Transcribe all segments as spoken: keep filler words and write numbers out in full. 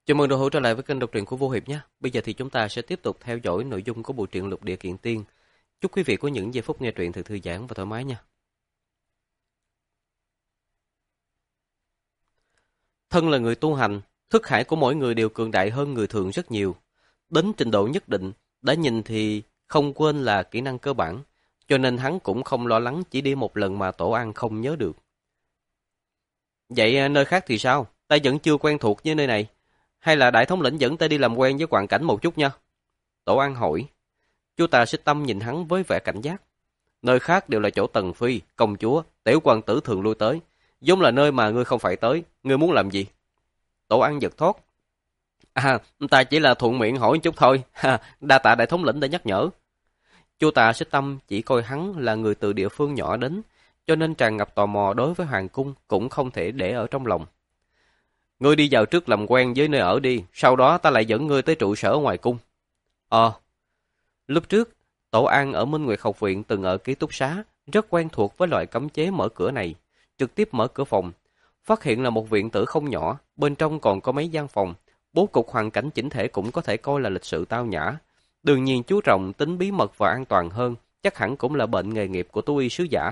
Chào mừng đồng hữu trở lại với kênh đọc truyện của Vô Hiệp nhé. Bây giờ thì chúng ta sẽ tiếp tục theo dõi nội dung của bộ truyện Lục Địa Kiện Tiên. Chúc quý vị có những giây phút nghe truyện thật thư giãn và thoải mái nha. Thân là người tu hành, thức hải của mỗi người đều cường đại hơn người thường rất nhiều. Đến trình độ nhất định, đã nhìn thì không quên là kỹ năng cơ bản, cho nên hắn cũng không lo lắng chỉ đi một lần mà Tổ An không nhớ được. Vậy nơi khác thì sao? Ta vẫn chưa quen thuộc với nơi này. Hay là đại thống lĩnh dẫn ta đi làm quen với hoàn cảnh một chút nha? Tổ An hỏi. Chu Tà Xích Tâm nhìn hắn với vẻ cảnh giác. Nơi khác đều là chỗ tần phi, công chúa, tiểu hoàng tử thường lui tới. Giống là nơi mà ngươi không phải tới, ngươi muốn làm gì? Tổ An giật thót. À, ta chỉ là thuận miệng hỏi chút thôi, ha, đa tạ đại thống lĩnh đã nhắc nhở. Chu Tà Xích Tâm chỉ coi hắn là người từ địa phương nhỏ đến, cho nên tràn ngập tò mò đối với hoàng cung cũng không thể để ở trong lòng. Ngươi đi vào trước làm quen với nơi ở đi, sau đó ta lại dẫn ngươi tới trụ sở ngoài cung. Ờ. Lúc trước, Tổ An ở Minh Nguyệt Học Viện từng ở ký túc xá, rất quen thuộc với loại cấm chế mở cửa này. Trực tiếp mở cửa phòng, phát hiện là một viện tử không nhỏ, bên trong còn có mấy gian phòng, bố cục hoàn cảnh chỉnh thể cũng có thể coi là lịch sự tao nhã. Đương nhiên chú trọng tính bí mật và an toàn hơn, chắc hẳn cũng là bệnh nghề nghiệp của tu y sứ giả.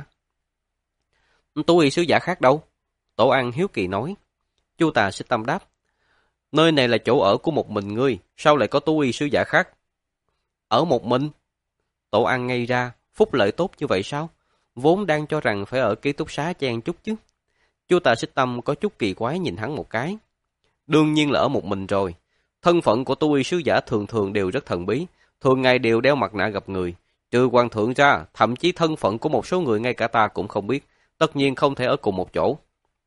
Tu y sứ giả khác đâu? Tổ An hiếu kỳ nói. Chu Tà Xích Tâm đáp. Nơi này là chỗ ở của một mình ngươi, sao lại có tu y sứ giả khác? Ở một mình? Tổ An ngây ra, phúc lợi tốt như vậy sao? Vốn đang cho rằng phải ở ký túc xá chen chút chứ. Chu Tà Xích Tâm có chút kỳ quái nhìn hắn một cái. Đương nhiên là ở một mình rồi. Thân phận của tu y sứ giả thường thường đều rất thần bí, thường ngày đều đeo mặt nạ gặp người. Trừ hoàng thượng ra, thậm chí thân phận của một số người ngay cả ta cũng không biết, tất nhiên không thể ở cùng một chỗ.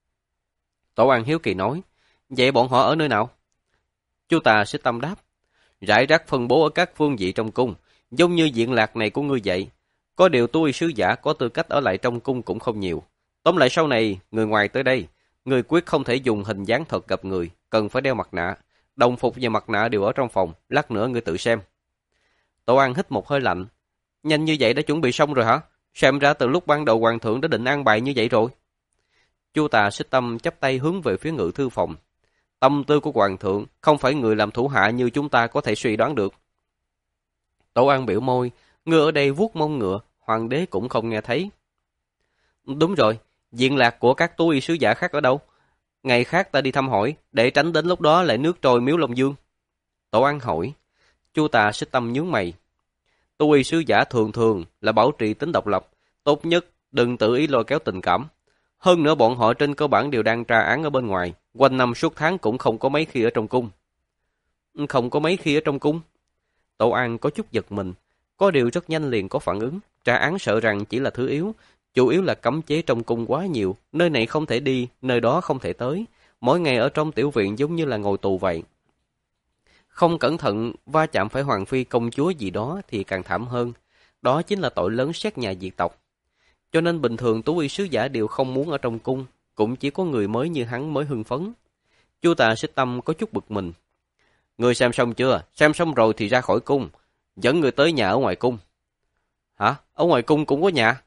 Tổ An hiếu kỳ nói, vậy bọn họ ở nơi nào? Chu Tà Xích Tâm đáp, rải rác phân bố ở các phương vị trong cung, giống như diện lạc này của ngươi vậy. Có điều tu y sứ giả có tư cách ở lại trong cung cũng không nhiều. Tóm lại sau này, người ngoài tới đây, người quyết không thể dùng hình dáng thật gặp người, cần phải đeo mặt nạ. Đồng phục và mặt nạ đều ở trong phòng, lát nữa ngươi tự xem. Tổ An hít một hơi lạnh. Nhanh như vậy đã chuẩn bị xong rồi hả? Xem ra từ lúc ban đầu hoàng thượng đã định an bài như vậy rồi. Chu Tà Xích Tâm chắp tay hướng về phía ngự thư phòng. Tâm tư của hoàng thượng không phải người làm thủ hạ như chúng ta có thể suy đoán được. Tổ An biểu môi, ngựa ở đây vuốt mông ngựa, hoàng đế cũng không nghe thấy. Đúng rồi, diện lạc của các tu y sứ giả khác ở đâu? Ngày khác ta đi thăm hỏi, để tránh đến lúc đó lại nước trôi miếu Long Dương. Tổ An hỏi. Chu Tà Xích Tâm nhướng mày. Tu y sứ giả thường thường là bảo trì tính độc lập, tốt nhất đừng tự ý lôi kéo tình cảm. Hơn nữa bọn họ trên cơ bản đều đang tra án ở bên ngoài, quanh năm suốt tháng cũng không có mấy khi ở trong cung. Không có mấy khi ở trong cung? Tổ An có chút giật mình, có điều rất nhanh liền có phản ứng, tra án sợ rằng chỉ là thứ yếu, chủ yếu là cấm chế trong cung quá nhiều, nơi này không thể đi, nơi đó không thể tới, mỗi ngày ở trong tiểu viện giống như là ngồi tù vậy. Không cẩn thận va chạm phải hoàng phi công chúa gì đó thì càng thảm hơn, đó chính là tội lớn xét nhà diệt tộc. Cho nên bình thường tú y sứ giả đều không muốn ở trong cung, cũng chỉ có người mới như hắn mới hưng phấn. Chu Tà Xích Tâm có chút bực mình. Người xem xong chưa? Xem xong rồi thì ra khỏi cung, dẫn người tới nhà ở ngoài cung. Hả? Ở ngoài cung cũng có nhà?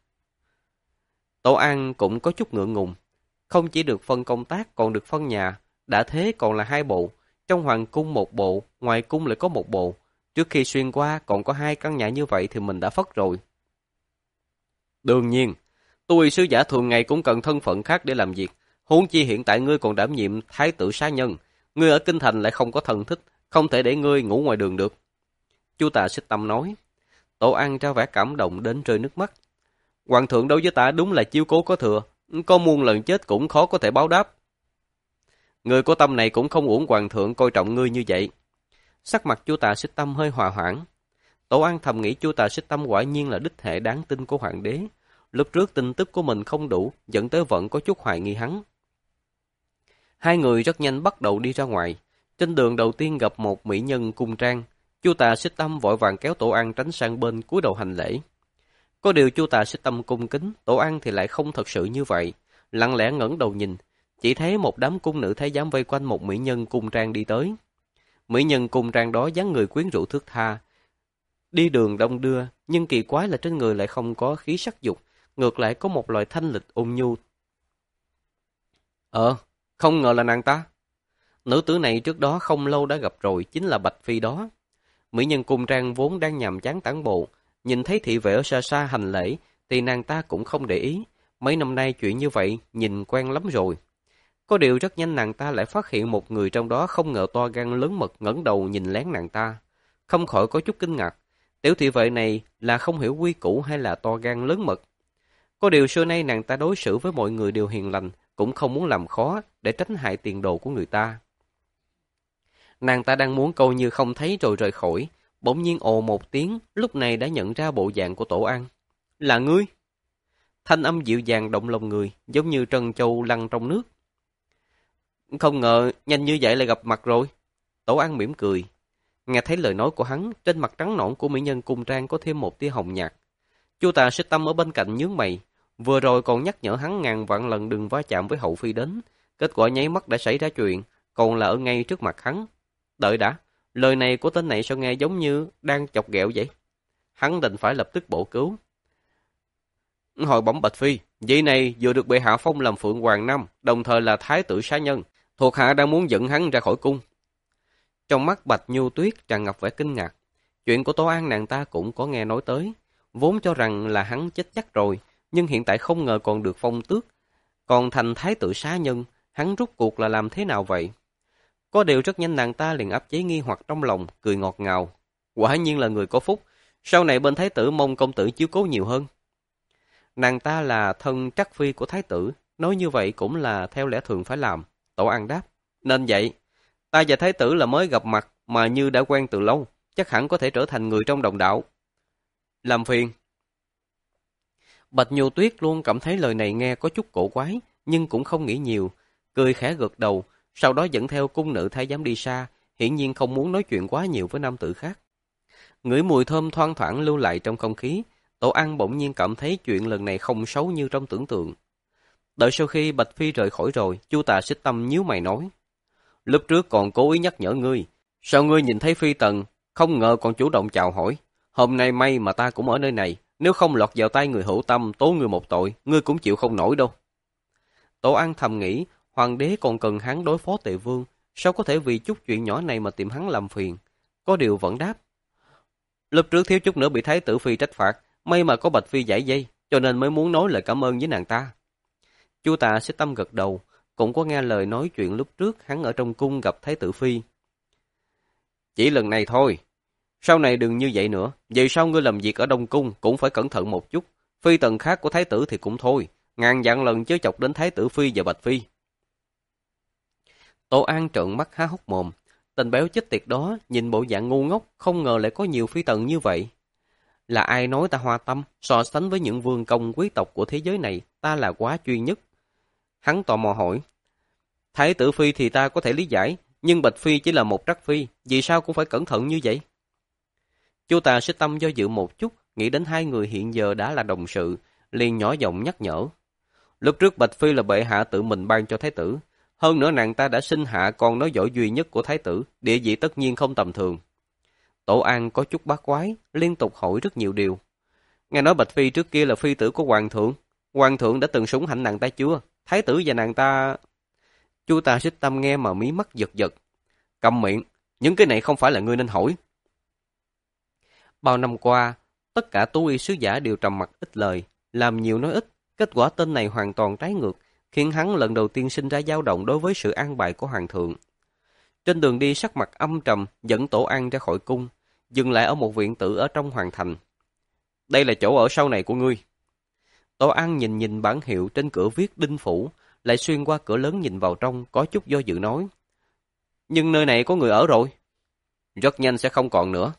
Tổ An cũng có chút ngượng ngùng. Không chỉ được phân công tác còn được phân nhà, đã thế còn là hai bộ. Trong hoàng cung một bộ, ngoài cung lại có một bộ. Trước khi xuyên qua còn có hai căn nhà như vậy thì mình đã phất rồi. Đương nhiên, tu y sứ giả thường ngày cũng cần thân phận khác để làm việc. Huống chi hiện tại ngươi còn đảm nhiệm thái tử xá nhân. Ngươi ở kinh thành lại không có thân thích, không thể để ngươi ngủ ngoài đường được. Chu Tà Xích Tâm nói. Tổ An ra vẻ cảm động đến rơi nước mắt. Hoàng thượng đối với ta đúng là chiếu cố có thừa, có muôn lần chết cũng khó có thể báo đáp. Người có tâm này cũng không uổng hoàng thượng coi trọng ngươi như vậy. Sắc mặt Chu Tà Xích Tâm hơi hòa hoãn. Tổ An thầm nghĩ Chu Tà Xích Tâm quả nhiên là đích hệ đáng tin của hoàng đế. Lúc trước tin tức của mình không đủ, dẫn tới vẫn có chút hoài nghi hắn. Hai người rất nhanh bắt đầu đi ra ngoài. Trên đường đầu tiên gặp một mỹ nhân cung trang. Chu Tà Xích Tâm vội vàng kéo Tổ An tránh sang bên cúi đầu hành lễ. Có điều Chu Tà Xích Tâm cung kính, Tổ An thì lại không thật sự như vậy. Lặng lẽ ngẩng đầu nhìn, chỉ thấy một đám cung nữ thái giám vây quanh một mỹ nhân cung trang đi tới. Mỹ nhân cung trang đó dáng người quyến rũ thướt tha, đi đường đông đưa, nhưng kỳ quái là trên người lại không có khí sắc dục, ngược lại có một loại thanh lịch ôn nhu. Ờ, không ngờ là nàng ta. Nữ tử này trước đó không lâu đã gặp rồi, chính là Bạch Phi đó. Mỹ nhân cung trang vốn đang nhàm chán tản bộ, nhìn thấy thị vệ ở xa xa hành lễ, thì nàng ta cũng không để ý. Mấy năm nay chuyện như vậy, nhìn quen lắm rồi. Có điều rất nhanh nàng ta lại phát hiện một người trong đó không ngờ to gan lớn mật ngẩng đầu nhìn lén nàng ta. Không khỏi có chút kinh ngạc. Tiểu thị vệ này là không hiểu quy củ hay là to gan lớn mật. Có điều xưa nay nàng ta đối xử với mọi người đều hiền lành, cũng không muốn làm khó để tránh hại tiền đồ của người ta. Nàng ta đang muốn coi như không thấy rồi rời khỏi, bỗng nhiên ồ một tiếng, lúc này đã nhận ra bộ dạng của Tổ An. Là ngươi? Thanh âm dịu dàng động lòng người, giống như trân châu lăn trong nước. Không ngờ, nhanh như vậy lại gặp mặt rồi. Tổ An mỉm cười. Nghe thấy lời nói của hắn, trên mặt trắng nõn của mỹ nhân cung trang có thêm một tia hồng nhạt. Chu Tà Xích Tâm ở bên cạnh nhướng mày, vừa rồi còn nhắc nhở hắn ngàn vạn lần đừng va chạm với hậu phi đến. Kết quả nháy mắt đã xảy ra chuyện, còn là ở ngay trước mặt hắn. Đợi đã, lời này của tên này sao nghe giống như đang chọc ghẹo vậy? Hắn định phải lập tức bổ cứu. Hồi bẩm Bạch Phi, vị này vừa được bệ hạ phong làm Phượng Hoàng Năm, đồng thời là thái tử xá nhân. Thuộc hạ đang muốn dẫn hắn ra khỏi cung. Trong mắt Bạch Nhu Tuyết tràn ngập vẻ kinh ngạc. Chuyện của Tổ An nàng ta cũng có nghe nói tới. Vốn cho rằng là hắn chết chắc rồi, nhưng hiện tại không ngờ còn được phong tước. Còn thành thái tử xá nhân, hắn rút cuộc là làm thế nào vậy? Có điều rất nhanh nàng ta liền áp chế nghi hoặc trong lòng, cười ngọt ngào. Quả nhiên là người có phúc, sau này bên thái tử mong công tử chiếu cố nhiều hơn. Nàng ta là thân trắc phi của thái tử, nói như vậy cũng là theo lẽ thường phải làm. Tổ An đáp, nên vậy, ta và thái tử là mới gặp mặt mà như đã quen từ lâu, chắc hẳn có thể trở thành người trong đồng đạo. Làm phiền. Bạch Nhu Tuyết luôn cảm thấy lời này nghe có chút cổ quái, nhưng cũng không nghĩ nhiều, cười khẽ gật đầu, sau đó dẫn theo cung nữ thái giám đi xa, hiển nhiên không muốn nói chuyện quá nhiều với nam tử khác. Ngửi mùi thơm thoang thoảng lưu lại trong không khí, Tổ An bỗng nhiên cảm thấy chuyện lần này không xấu như trong tưởng tượng. Đợi sau khi Bạch Phi rời khỏi rồi, Chu Tà Xích Tâm nhíu mày nói. Lúc trước còn cố ý nhắc nhở ngươi, sao ngươi nhìn thấy Phi Tần, không ngờ còn chủ động chào hỏi. Hôm nay may mà ta cũng ở nơi này, nếu không lọt vào tay người hữu tâm tố ngươi một tội, ngươi cũng chịu không nổi đâu. Tổ An thầm nghĩ, hoàng đế còn cần hắn đối phó Tề Vương, sao có thể vì chút chuyện nhỏ này mà tìm hắn làm phiền. Có điều vẫn đáp. Lúc trước thiếu chút nữa bị Thái tử Phi trách phạt, may mà có Bạch Phi giải dây, cho nên mới muốn nói lời cảm ơn với nàng ta. Chu Tà Xích Tâm gật đầu, cũng có nghe lời nói chuyện lúc trước hắn ở trong cung gặp Thái tử Phi. Chỉ lần này thôi, sau này đừng như vậy nữa, vậy sau ngươi làm việc ở Đông Cung cũng phải cẩn thận một chút, phi tần khác của Thái tử thì cũng thôi, ngàn vạn lần chớ chọc đến Thái tử Phi và Bạch Phi. Tổ An trợn mắt há hốc mồm, tên béo chết tiệt đó nhìn bộ dạng ngu ngốc, không ngờ lại có nhiều phi tần như vậy. Là ai nói ta hoa tâm, so sánh với những vương công quý tộc của thế giới này, ta là quá duy nhất. Hắn tò mò hỏi, Thái tử Phi thì ta có thể lý giải, nhưng Bạch Phi chỉ là một trắc phi, vì sao cũng phải cẩn thận như vậy? Chu Tà Xích Tâm do dự một chút, nghĩ đến hai người hiện giờ đã là đồng sự, liền nhỏ giọng nhắc nhở. Lúc trước Bạch Phi là bệ hạ tự mình ban cho Thái tử, hơn nữa nàng ta đã sinh hạ con nói giỏi duy nhất của Thái tử, địa vị tất nhiên không tầm thường. Tổ An có chút bát quái, liên tục hỏi rất nhiều điều. Nghe nói Bạch Phi trước kia là phi tử của Hoàng thượng, Hoàng thượng đã từng sủng hạnh nàng ta chưa? Thái tử và nàng ta... Chu Tà Xích Tâm nghe mà mí mắt giật giật. Câm miệng, những cái này không phải là ngươi nên hỏi. Bao năm qua, tất cả tú y sứ giả đều trầm mặc ít lời, làm nhiều nói ít. Kết quả tên này hoàn toàn trái ngược, khiến hắn lần đầu tiên sinh ra dao động đối với sự an bài của Hoàng thượng. Trên đường đi sắc mặt âm trầm, dẫn Tổ An ra khỏi cung, dừng lại ở một viện tử ở trong hoàng thành. Đây là chỗ ở sau này của ngươi. Tổ An nhìn nhìn bản hiệu trên cửa viết Đinh Phủ, lại xuyên qua cửa lớn nhìn vào trong, có chút do dự nói. Nhưng nơi này có người ở rồi. Rất nhanh sẽ không còn nữa.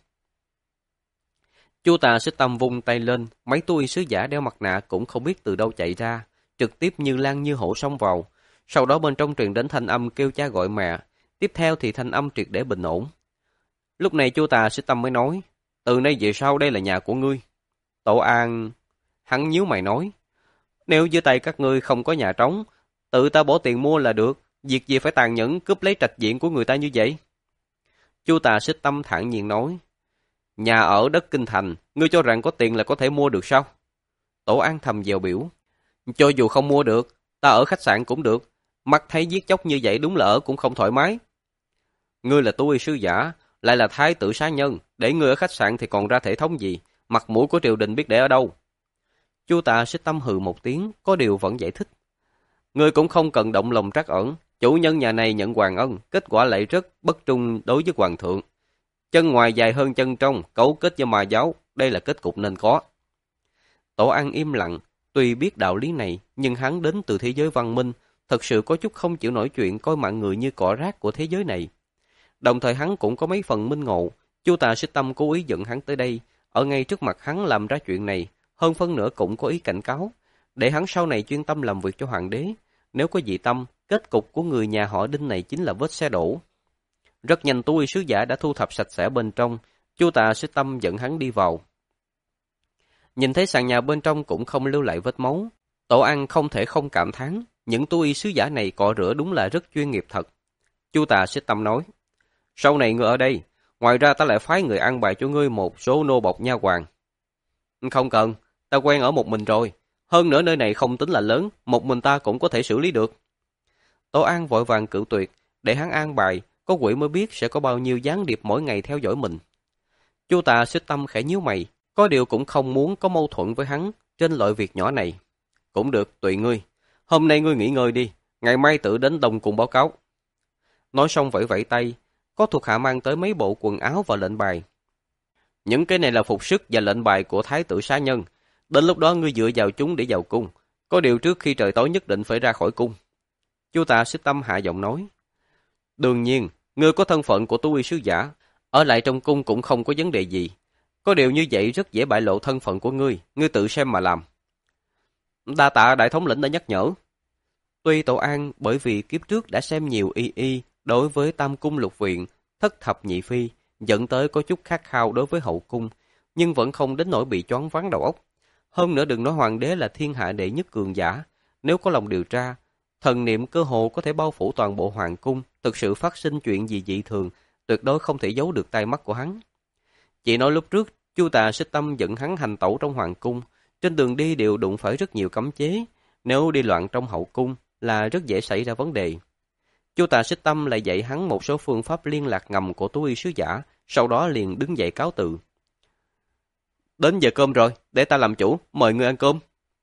Chu Tà Xích Tâm vung tay lên, mấy tôi sứ giả đeo mặt nạ cũng không biết từ đâu chạy ra, trực tiếp như lan như hổ xông vào. Sau đó bên trong truyền đến thanh âm kêu cha gọi mẹ, tiếp theo thì thanh âm triệt để bình ổn. Lúc này Chu Tà Xích Tâm mới nói, từ nay về sau đây là nhà của ngươi. Tổ An... Hắn nhíu mày nói, nếu dưới tay các ngươi không có nhà trống, tự ta bỏ tiền mua là được, việc gì phải tàn nhẫn cướp lấy trạch viện của người ta như vậy? Chu Tà Xích Tâm thản nhiên nói, nhà ở đất kinh thành, ngươi cho rằng có tiền là có thể mua được sao? Tổ An thầm dèo biểu, cho dù không mua được, ta ở khách sạn cũng được, mắt thấy giết chóc như vậy đúng là ở cũng không thoải mái, Ngươi là tu y sứ giả, lại là thái tử xá nhân, để ngươi ở khách sạn thì còn ra thể thống gì, mặt mũi của triều đình biết để ở đâu. Chu Tạ Xích Tâm hừ một tiếng, có điều vẫn giải thích. Ngươi cũng không cần động lòng trắc ẩn, chủ nhân nhà này nhận hoàng ân, kết quả lại rất bất trung đối với hoàng thượng. Chân ngoài dài hơn chân trong, cấu kết với ma giáo, đây là kết cục nên có. Tổ An im lặng, tuy biết đạo lý này, nhưng hắn đến từ thế giới văn minh, thật sự có chút không chịu nổi chuyện coi mạng người như cỏ rác của thế giới này. Đồng thời hắn cũng có mấy phần minh ngộ, Chu Tạ Xích Tâm cố ý dẫn hắn tới đây, ở ngay trước mặt hắn làm ra chuyện này, hơn phân nửa cũng có ý cảnh cáo, để hắn sau này chuyên tâm làm việc cho hoàng đế. Nếu có dị tâm, kết cục của người nhà họ Đinh này chính là vết xe đổ. Rất nhanh tu y sứ giả đã thu thập sạch sẽ bên trong, Chu Tạ Xích Tâm dẫn hắn đi vào. Nhìn thấy sàn nhà bên trong cũng không lưu lại vết máu, Tổ An không thể không cảm thán, những tu y sứ giả này cọ rửa đúng là rất chuyên nghiệp thật. Chu Tạ Xích Tâm nói, sau này ngươi ở đây, ngoài ra ta lại phái người an bài cho ngươi một số nô bộc nha hoàn. Không cần, ta quen ở một mình rồi, hơn nữa nơi này không tính là lớn, một mình ta cũng có thể xử lý được. Tổ An vội vàng cự tuyệt, để hắn an bài, có quỷ mới biết sẽ có bao nhiêu gián điệp mỗi ngày theo dõi mình. Chu Tạ Xích Tâm khẽ nhíu mày, có điều cũng không muốn có mâu thuẫn với hắn trên loại việc nhỏ này. Cũng được, tùy ngươi. Hôm nay ngươi nghỉ ngơi đi, ngày mai tự đến Đông cùng báo cáo. Nói xong vẫy vẫy tay, có thuộc hạ mang tới mấy bộ quần áo và lệnh bài. Những cái này là phục sức và lệnh bài của thái tử xá nhân. Đến lúc đó ngươi dựa vào chúng để vào cung. Có điều trước khi trời tối nhất định phải ra khỏi cung. Chu Tạ Xích Tâm hạ giọng nói. Đương nhiên, ngươi có thân phận của tu y sứ giả, ở lại trong cung cũng không có vấn đề gì. Có điều như vậy rất dễ bại lộ thân phận của ngươi, ngươi tự xem mà làm. Đa tạ đại thống lĩnh đã nhắc nhở. Tuy Tổ An bởi vì kiếp trước đã xem nhiều y y đối với Tam Cung Lục Viện, Thất Thập Nhị Phi, dẫn tới có chút khát khao đối với hậu cung, nhưng vẫn không đến nỗi bị choáng váng đầu óc. Hơn nữa đừng nói hoàng đế là thiên hạ đệ nhất cường giả, nếu có lòng điều tra, thần niệm cơ hồ có thể bao phủ toàn bộ hoàng cung, thực sự phát sinh chuyện gì dị thường, tuyệt đối không thể giấu được tai mắt của hắn. Chỉ nói lúc trước, Chu Tạ Xích Tâm dẫn hắn hành tẩu trong hoàng cung, trên đường đi đều đụng phải rất nhiều cấm chế, nếu đi loạn trong hậu cung là rất dễ xảy ra vấn đề. Chu Tạ Xích Tâm lại dạy hắn một số phương pháp liên lạc ngầm của tu y sứ giả, sau đó liền đứng dậy cáo từ. Đến giờ cơm rồi, để ta làm chủ, mời ngươi ăn cơm.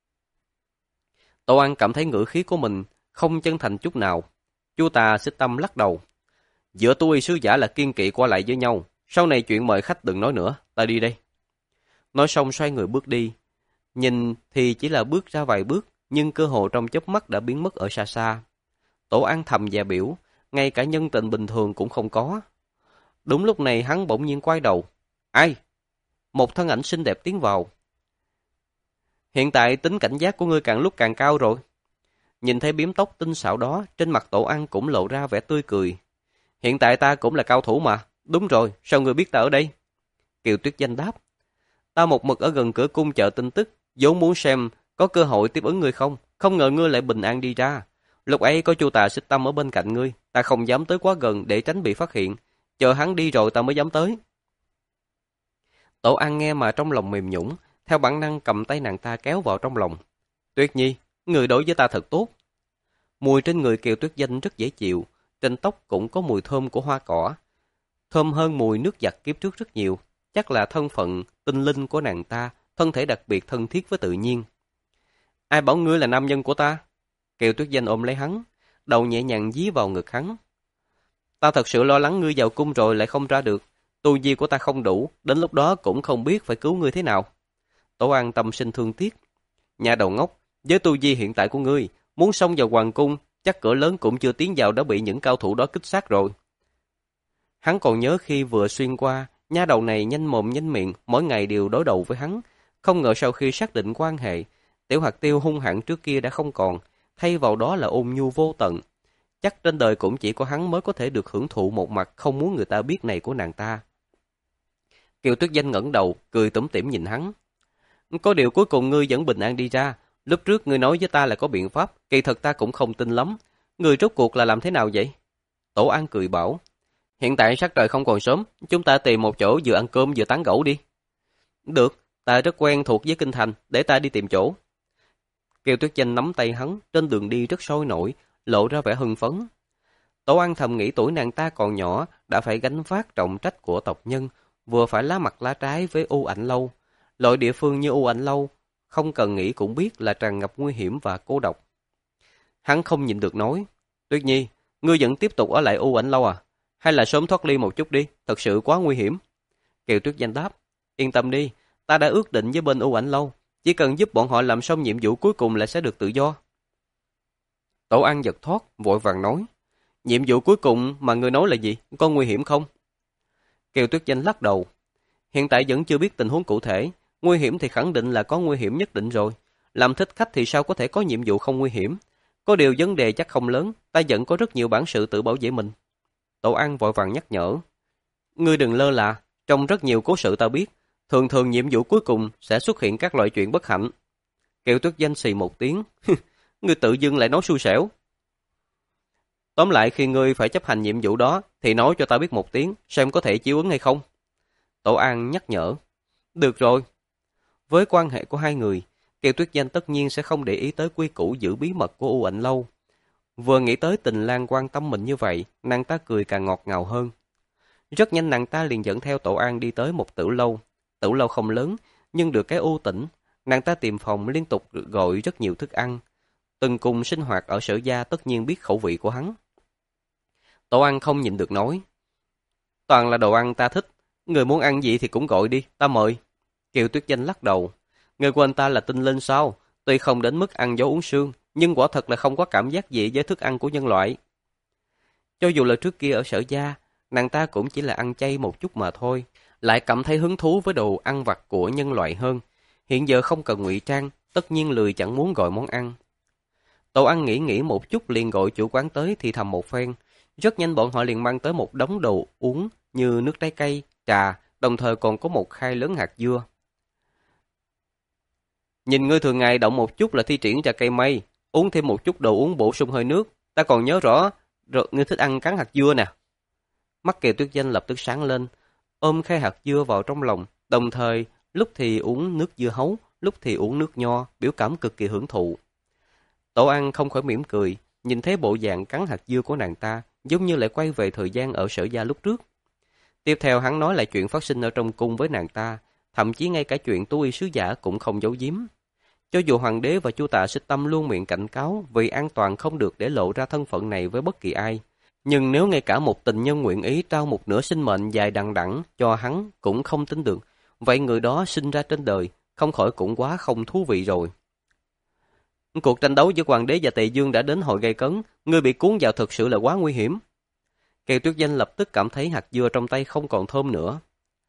Tổ An cảm thấy ngữ khí của mình không chân thành chút nào. Chu Tạ Xích Tâm lắc đầu. Giữa tu y sứ giả là kiên kỵ qua lại với nhau, sau này chuyện mời khách đừng nói nữa, ta đi đây. Nói xong xoay người bước đi. Nhìn thì chỉ là bước ra vài bước, nhưng cơ hồ trong chớp mắt đã biến mất ở xa xa. Tổ An thầm dè biểu, ngay cả nhân tình bình thường cũng không có. Đúng lúc này hắn bỗng nhiên quay đầu. Ai? Một thân ảnh xinh đẹp tiến vào. Hiện tại tính cảnh giác của ngươi càng lúc càng cao rồi. Nhìn thấy biếm tóc tinh xảo đó, trên mặt Tổ An cũng lộ ra vẻ tươi cười. Hiện tại ta cũng là cao thủ mà. Đúng rồi, sao ngươi biết ta ở đây? Kiều Tuyết Danh đáp. Ta một mực ở gần cửa cung chờ tin tức, vốn muốn xem có cơ hội tiếp ứng ngươi không, không ngờ ngươi lại bình an đi ra. Lúc ấy có Chu Tạ Xích Tâm ở bên cạnh ngươi, ta không dám tới quá gần để tránh bị phát hiện, chờ hắn đi rồi ta mới dám tới. Tổ An nghe mà trong lòng mềm nhũn, theo bản năng cầm tay nàng ta kéo vào trong lòng. Tuyết Nhi, người đối với ta thật tốt. Mùi trên người Kiều Tuyết Danh rất dễ chịu, trên tóc cũng có mùi thơm của hoa cỏ, thơm hơn mùi nước giặt kiếp trước rất nhiều. Chắc là thân phận tinh linh của nàng ta, thân thể đặc biệt thân thiết với tự nhiên. Ai bảo ngươi là nam nhân của ta? Kiều Tuyết Danh ôm lấy hắn, đầu nhẹ nhàng dí vào ngực hắn. Ta thật sự lo lắng ngươi vào cung rồi lại không ra được, tu vi của ta không đủ, đến lúc đó cũng không biết phải cứu ngươi thế nào. Tổ An tâm sinh thương tiếc. Nhà đầu ngốc, với tu vi hiện tại của ngươi, muốn xông vào hoàng cung, chắc cửa lớn cũng chưa tiến vào đã bị những cao thủ đó kích sát rồi. Hắn còn nhớ khi vừa xuyên qua, nha đầu này nhanh mồm nhanh miệng, mỗi ngày đều đối đầu với hắn. Không ngờ sau khi xác định quan hệ, Tiểu Hạt Tiêu hung hãn trước kia đã không còn, thay vào đó là ôn nhu vô tận. Chắc trên đời cũng chỉ có hắn mới có thể được hưởng thụ một mặt không muốn người ta biết này của nàng ta. Kiều Tuyết Danh ngẩng đầu, cười tủm tỉm nhìn hắn. Có điều cuối cùng ngươi vẫn bình an đi ra. Lúc trước ngươi nói với ta là có biện pháp, kỳ thật ta cũng không tin lắm. Ngươi rốt cuộc là làm thế nào vậy? Tổ An cười bảo. Hiện tại sắc trời không còn sớm, chúng ta tìm một chỗ vừa ăn cơm vừa tán gẫu đi. Được, ta rất quen thuộc với kinh thành, để ta đi tìm chỗ. Kiều Tuyết Danh nắm tay hắn, trên đường đi rất sôi nổi, lộ ra vẻ hưng phấn. Tổ Ăn thầm nghĩ tuổi nàng ta còn nhỏ, đã phải gánh vác trọng trách của tộc nhân, vừa phải lá mặt lá trái với U Ảnh Lâu. Loại địa phương như U Ảnh Lâu, không cần nghĩ cũng biết là tràn ngập nguy hiểm và cô độc. Hắn không nhịn được nói, Tuyết Nhi, ngươi vẫn tiếp tục ở lại U Ảnh Lâu à? Hay là sớm thoát ly một chút đi, thật sự quá nguy hiểm. Kiều Tuyết Danh đáp, yên tâm đi, ta đã ước định với bên U Ảnh Lâu, chỉ cần giúp bọn họ làm xong nhiệm vụ cuối cùng là sẽ được tự do. Tổ Ăn giật thoát, vội vàng nói, nhiệm vụ cuối cùng mà ngươi nói là gì, có nguy hiểm không? Kiều Tuyết Danh lắc đầu, hiện tại vẫn chưa biết tình huống cụ thể, nguy hiểm thì khẳng định là có nguy hiểm nhất định rồi. Làm thích khách thì sao có thể có nhiệm vụ không nguy hiểm? Có điều vấn đề chắc không lớn, ta vẫn có rất nhiều bản sự tự bảo vệ mình. Tổ Ăn vội vàng nhắc nhở, ngươi đừng lơ là, trong rất nhiều cố sự ta biết, thường thường nhiệm vụ cuối cùng sẽ xuất hiện các loại chuyện bất hạnh. Kiều Tuyết Danh xì một tiếng, ngươi tự dưng lại nói xui xẻo. Tóm lại khi ngươi phải chấp hành nhiệm vụ đó thì nói cho ta biết một tiếng, xem có thể chiếu ứng hay không. Tổ An nhắc nhở, được rồi. Với quan hệ của hai người, Kiều Tuyết Danh tất nhiên sẽ không để ý tới quy củ giữ bí mật của U Ảnh Lâu. Vừa nghĩ tới Tình Lang quan tâm mình như vậy, nàng ta cười càng ngọt ngào hơn. Rất nhanh nàng ta liền dẫn theo Tổ An đi tới một tử lâu. Tử lâu không lớn, nhưng được cái ưu tĩnh. Nàng ta tìm phòng liên tục gọi rất nhiều thức ăn. Từng cùng sinh hoạt ở Sở Gia tất nhiên biết khẩu vị của hắn. Tổ An không nhịn được nói, toàn là đồ ăn ta thích, người muốn ăn gì thì cũng gọi đi, ta mời. Kiều Tuyết Danh lắc đầu, người quên ta là tinh linh sao, tuy không đến mức ăn gió uống sương, nhưng quả thật là không có cảm giác gì với thức ăn của nhân loại. Cho dù là trước kia ở Sở Gia, nàng ta cũng chỉ là ăn chay một chút mà thôi, lại cảm thấy hứng thú với đồ ăn vặt của nhân loại hơn. Hiện giờ không cần ngụy trang, tất nhiên lười chẳng muốn gọi món ăn. Tổ Ăn nghĩ nghĩ một chút liền gọi chủ quán tới thì thầm một phen. Rất nhanh bọn họ liền mang tới một đống đồ uống như nước trái cây, trà, đồng thời còn có một khay lớn hạt dưa. Nhìn ngươi thường ngày động một chút là thi triển trà cây mây, uống thêm một chút đồ uống bổ sung hơi nước. Ta còn nhớ rõ, rồi ngươi thích ăn cắn hạt dưa nè. Mắt Kiều Tuyết Danh lập tức sáng lên, ôm khay hạt dưa vào trong lòng, đồng thời lúc thì uống nước dưa hấu, lúc thì uống nước nho, biểu cảm cực kỳ hưởng thụ. Tổ Ăn không khỏi mỉm cười, nhìn thấy bộ dạng cắn hạt dưa của nàng ta, giống như lại quay về thời gian ở Sở Gia lúc trước. Tiếp theo hắn nói lại chuyện phát sinh ở trong cung với nàng ta, thậm chí ngay cả chuyện Tú Y sứ giả cũng không giấu giếm. Cho dù hoàng đế và Chu Tạ Xích Tâm luôn miệng cảnh cáo vì an toàn không được để lộ ra thân phận này với bất kỳ ai, nhưng nếu ngay cả một tình nhân nguyện ý trao một nửa sinh mệnh dài đằng đẵng cho hắn cũng không tin được, vậy người đó sinh ra trên đời không khỏi cũng quá không thú vị rồi. Cuộc tranh đấu giữa hoàng đế và Tề Dương đã đến hồi gay cấn, ngươi bị cuốn vào thực sự là quá nguy hiểm. Kiều Tuyết Danh lập tức cảm thấy hạt dưa trong tay không còn thơm nữa.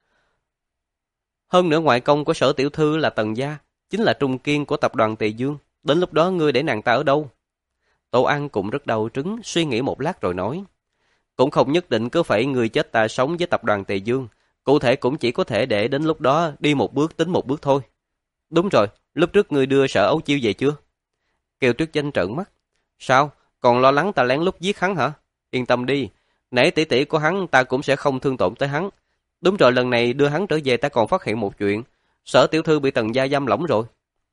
Hơn nữa ngoại công của Sở tiểu thư là Tần gia, chính là trung kiên của tập đoàn Tề Dương, đến lúc đó ngươi để nàng ta ở đâu? Tổ An cũng rất đau trứng, suy nghĩ một lát rồi nói, cũng không nhất định cứ phải người chết ta sống với tập đoàn Tề Dương, cụ thể cũng chỉ có thể để đến lúc đó đi một bước tính một bước thôi. Đúng rồi, lúc trước ngươi đưa Sở Ấu Chiêu về chưa? Kiều Tuyết Danh trợn mắt. Sao? Còn lo lắng ta lén lút giết hắn hả? Yên tâm đi, nể tỷ tỷ của hắn ta cũng sẽ không thương tổn tới hắn. Đúng rồi, lần này đưa hắn trở về ta còn phát hiện một chuyện. Sở tiểu thư bị Tần gia giam lỏng rồi.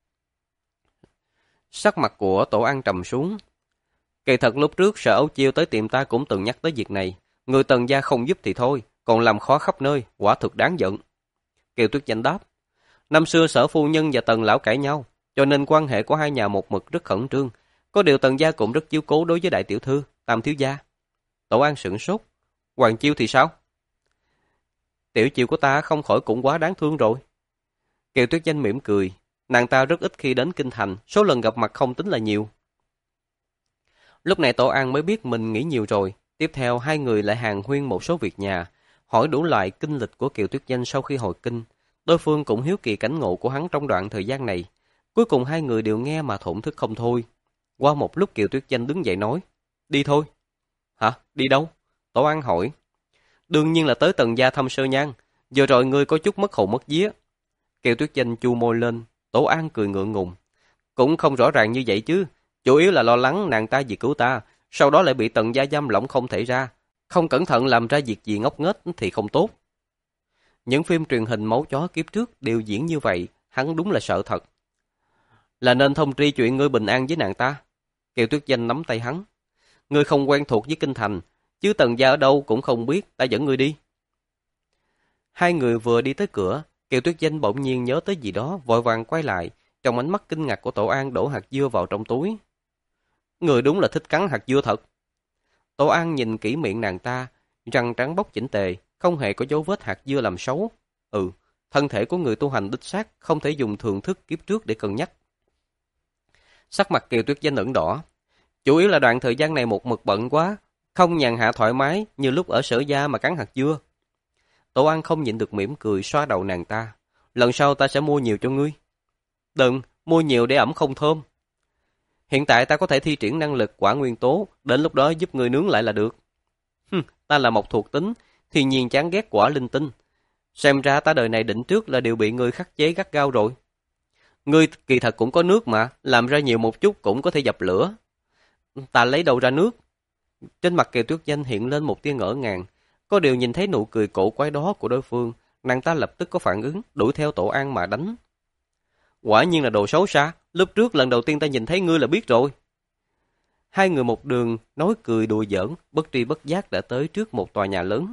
Sắc mặt của Tổ An trầm xuống. Kỳ thật lúc trước Sở Ấu Chiêu tới tìm ta cũng từng nhắc tới việc này. Người Tần gia không giúp thì thôi, còn làm khó khắp nơi, quả thực đáng giận. Kiều Tuyết Danh đáp. Năm xưa Sở phu nhân và Tần lão cãi nhau, cho nên quan hệ của hai nhà một mực rất khẩn trương. Có điều Tần gia cũng rất chiếu cố đối với đại tiểu thư, Tam thiếu gia. Tổ An sửng sốt. Hoàng Chiêu thì sao? Tiểu Chiêu của ta không khỏi cũng quá đáng thương rồi. Kiều Tuyết Danh mỉm cười. Nàng ta rất ít khi đến kinh thành, số lần gặp mặt không tính là nhiều. Lúc này Tổ An mới biết mình nghĩ nhiều rồi. Tiếp theo hai người lại hàn huyên một số việc nhà, hỏi đủ loại kinh lịch của Kiều Tuyết Danh sau khi hồi kinh. Đối phương cũng hiếu kỳ cảnh ngộ của hắn trong đoạn thời gian này. Cuối cùng hai người đều nghe mà thổn thức không thôi. Qua một lúc Kiều Tuyết Danh đứng dậy nói, đi thôi. Hả? Đi đâu? Tổ An hỏi. Đương nhiên là tới Tần gia thăm Sơ Nhan. Giờ rồi ngươi có chút mất hồn mất vía. Kiều Tuyết Danh chu môi lên. Tổ An cười ngượng ngùng. Cũng không rõ ràng như vậy chứ. Chủ yếu là lo lắng nàng ta vì cứu ta, sau đó lại bị Tần gia giam lỏng không thể ra. Không cẩn thận làm ra việc gì ngốc nghếch thì không tốt. Những phim truyền hình máu chó kiếp trước đều diễn như vậy, hắn đúng là sợ thật. Là nên thông tri chuyện ngươi bình an với nàng ta. Kiều Tuyết Danh nắm tay hắn. Ngươi không quen thuộc với kinh thành, Chứ Tần gia ở đâu cũng không biết, ta dẫn ngươi đi. Hai người vừa đi tới cửa, Kiều Tuyết Danh bỗng nhiên nhớ tới gì đó, vội vàng quay lại, trong ánh mắt kinh ngạc của Tổ An đổ hạt dưa vào trong túi. Người đúng là thích cắn hạt dưa thật. Tổ An nhìn kỹ miệng nàng ta, răng trắng bóc chỉnh tề, không hề có dấu vết hạt dưa làm xấu. Ừ, thân thể của người tu hành đích xác không thể dùng thường thức kiếp trước để cân nhắc. Sắc mặt Kiều Tuyết Danh ửng đỏ. Chủ yếu là đoạn thời gian này một mực bận quá, không nhàn hạ thoải mái như lúc ở Sở Gia mà cắn hạt dưa. Tổ An không nhịn được mỉm cười xoa đầu nàng ta. Lần sau ta sẽ mua nhiều cho ngươi. Đừng, mua nhiều để ẩm không thơm. Hiện tại ta có thể thi triển năng lực quả nguyên tố, đến lúc đó giúp ngươi nướng lại là được. Hừm, ta là một thuộc tính, thiên nhiên chán ghét quả linh tinh. Xem ra ta đời này định trước là đều bị ngươi khắc chế gắt gao rồi. Ngươi kỳ thật cũng có nước mà, làm ra nhiều một chút cũng có thể dập lửa. Ta lấy đâu ra nước? Trên mặt Kiều Tuyết Danh hiện lên một tia ngỡ ngàng. Có điều nhìn thấy nụ cười cổ quái đó của đối phương, nàng ta lập tức có phản ứng, đuổi theo Tổ An mà đánh. Quả nhiên là đồ xấu xa, lúc trước lần đầu tiên ta nhìn thấy ngươi là biết rồi. Hai người một đường nói cười đùa giỡn, bất tri bất giác đã tới trước một tòa nhà lớn.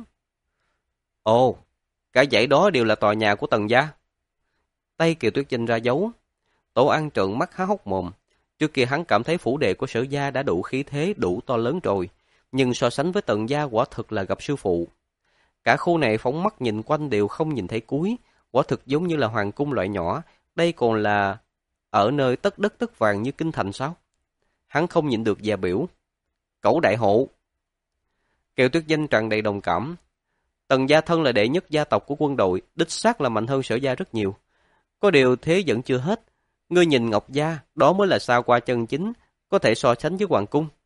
Ồ, cả dãy đó đều là tòa nhà của Tần gia. Tay Kiều Tuyết Danh ra dấu. Tổ An trợn mắt há hốc mồm. Trước kia hắn cảm thấy phủ đệ của Sở gia đã đủ khí thế, đủ to lớn rồi, nhưng so sánh với Tần gia quả thực là gặp sư phụ. Cả khu này phóng mắt nhìn quanh đều không nhìn thấy cuối, quả thực giống như là hoàng cung loại nhỏ, đây còn là ở nơi tất đất tất vàng như kinh thành sao? Hắn không nhịn được dè biểu. Cẩu đại hộ. Kiều Tuyết Danh tràn đầy đồng cảm. Tần gia thân là đệ nhất gia tộc của quân đội, đích xác là mạnh hơn Sở gia rất nhiều. Có điều thế vẫn chưa hết. Ngươi nhìn Ngọc gia, đó mới là sao qua chân chính, có thể so sánh với hoàng cung.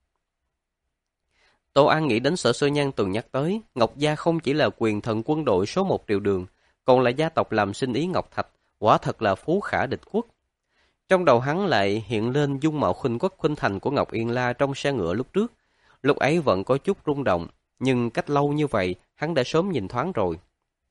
Tô An nghĩ đến Sở Sơ Nhan từng nhắc tới, Ngọc gia không chỉ là quyền thần quân đội số một triệu đường, còn là gia tộc làm sinh ý Ngọc Thạch, quả thật là phú khả địch quốc. Trong đầu hắn lại hiện lên dung mạo khuynh quốc khuynh thành của Ngọc Yên La trong xe ngựa lúc trước. Lúc ấy vẫn có chút rung động, nhưng cách lâu như vậy, hắn đã sớm nhìn thoáng rồi.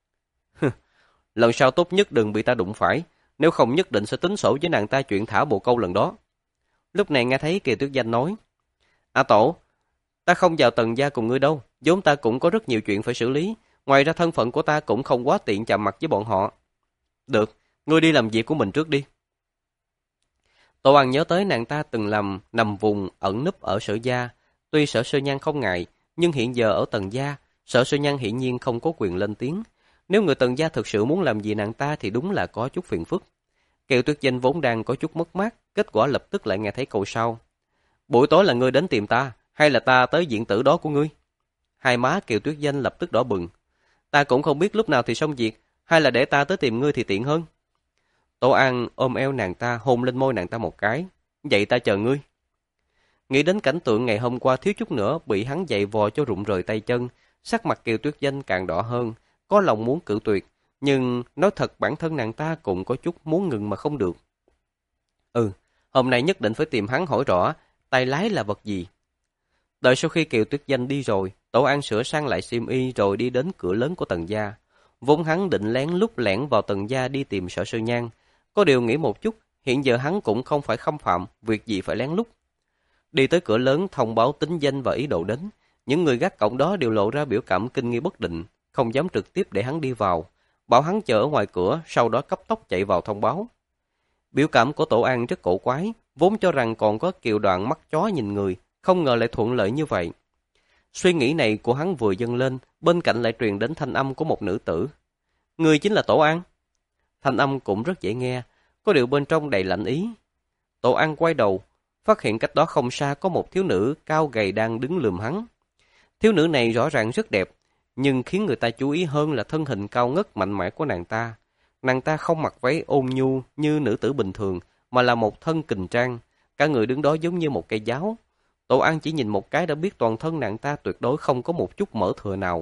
Lần sau tốt nhất đừng bị ta đụng phải, nếu không nhất định sẽ tính sổ với nàng ta chuyện thả bồ câu lần đó. Lúc này nghe thấy Kiều Tuyết Danh nói, A Tổ, ta không vào Tần gia cùng ngươi đâu, vốn ta cũng có rất nhiều chuyện phải xử lý, ngoài ra thân phận của ta cũng không quá tiện chạm mặt với bọn họ. Được, ngươi đi làm việc của mình trước đi. Tô An nhớ tới nàng ta từng làm nằm vùng ẩn núp ở Sở gia, tuy Sở Sơ Nhan không ngại, nhưng hiện giờ ở Tần gia, Sở Sơ Nhan hiển nhiên không có quyền lên tiếng. Nếu người Tần gia thực sự muốn làm gì nàng ta thì đúng là có chút phiền phức. Kiều Tuyết Danh vốn đang có chút mất mát, kết quả lập tức lại nghe thấy câu sau. Buổi tối là ngươi đến tìm ta, hay là ta tới diện tử đó của ngươi? Hai má Kiều Tuyết Danh lập tức đỏ bừng. Ta cũng không biết lúc nào thì xong việc, hay là để ta tới tìm ngươi thì tiện hơn. Tô An ôm eo nàng ta, hôn lên môi nàng ta một cái. Vậy ta chờ ngươi. Nghĩ đến cảnh tượng ngày hôm qua thiếu chút nữa bị hắn dậy vò cho rụng rời tay chân, sắc mặt Kiều Tuyết Danh càng đỏ hơn, có lòng muốn cự tuyệt, nhưng nói thật bản thân nàng ta cũng có chút muốn ngừng mà không được. Ừ, hôm nay nhất định phải tìm hắn hỏi rõ, tay lái là vật gì. Đợi sau khi Kiều Tuyết Danh đi rồi, Tổ An sửa sang lại xiêm y rồi đi đến cửa lớn của Tần gia. Vốn hắn định lén lút lẻn vào Tần gia đi tìm Sở Sơ Nhan, có điều nghĩ một chút, hiện giờ hắn cũng không phải khâm phạm, việc gì phải lén lút. Đi tới cửa lớn thông báo tính danh và ý đồ đến, những người gác cổng đó đều lộ ra biểu cảm kinh nghi bất định, không dám trực tiếp để hắn đi vào, bảo hắn chờ ở ngoài cửa, sau đó cấp tốc chạy vào thông báo. Biểu cảm của Tổ An rất cổ quái, vốn cho rằng còn có kiều đoạn mắt chó nhìn người, không ngờ lại thuận lợi như vậy. Suy nghĩ này của hắn vừa dâng lên, bên cạnh lại truyền đến thanh âm của một nữ tử. Người chính là Tổ An. Thanh âm cũng rất dễ nghe, có điều bên trong đầy lạnh ý. Tổ An quay đầu, phát hiện cách đó không xa có một thiếu nữ cao gầy đang đứng lườm hắn. Thiếu nữ này rõ ràng rất đẹp, nhưng khiến người ta chú ý hơn là thân hình cao ngất mạnh mẽ của nàng ta. Nàng ta không mặc váy ôn nhu như nữ tử bình thường, mà là một thân kình trang, cả người đứng đó giống như một cây giáo. Tổ An chỉ nhìn một cái đã biết toàn thân nàng ta tuyệt đối không có một chút mỡ thừa nào.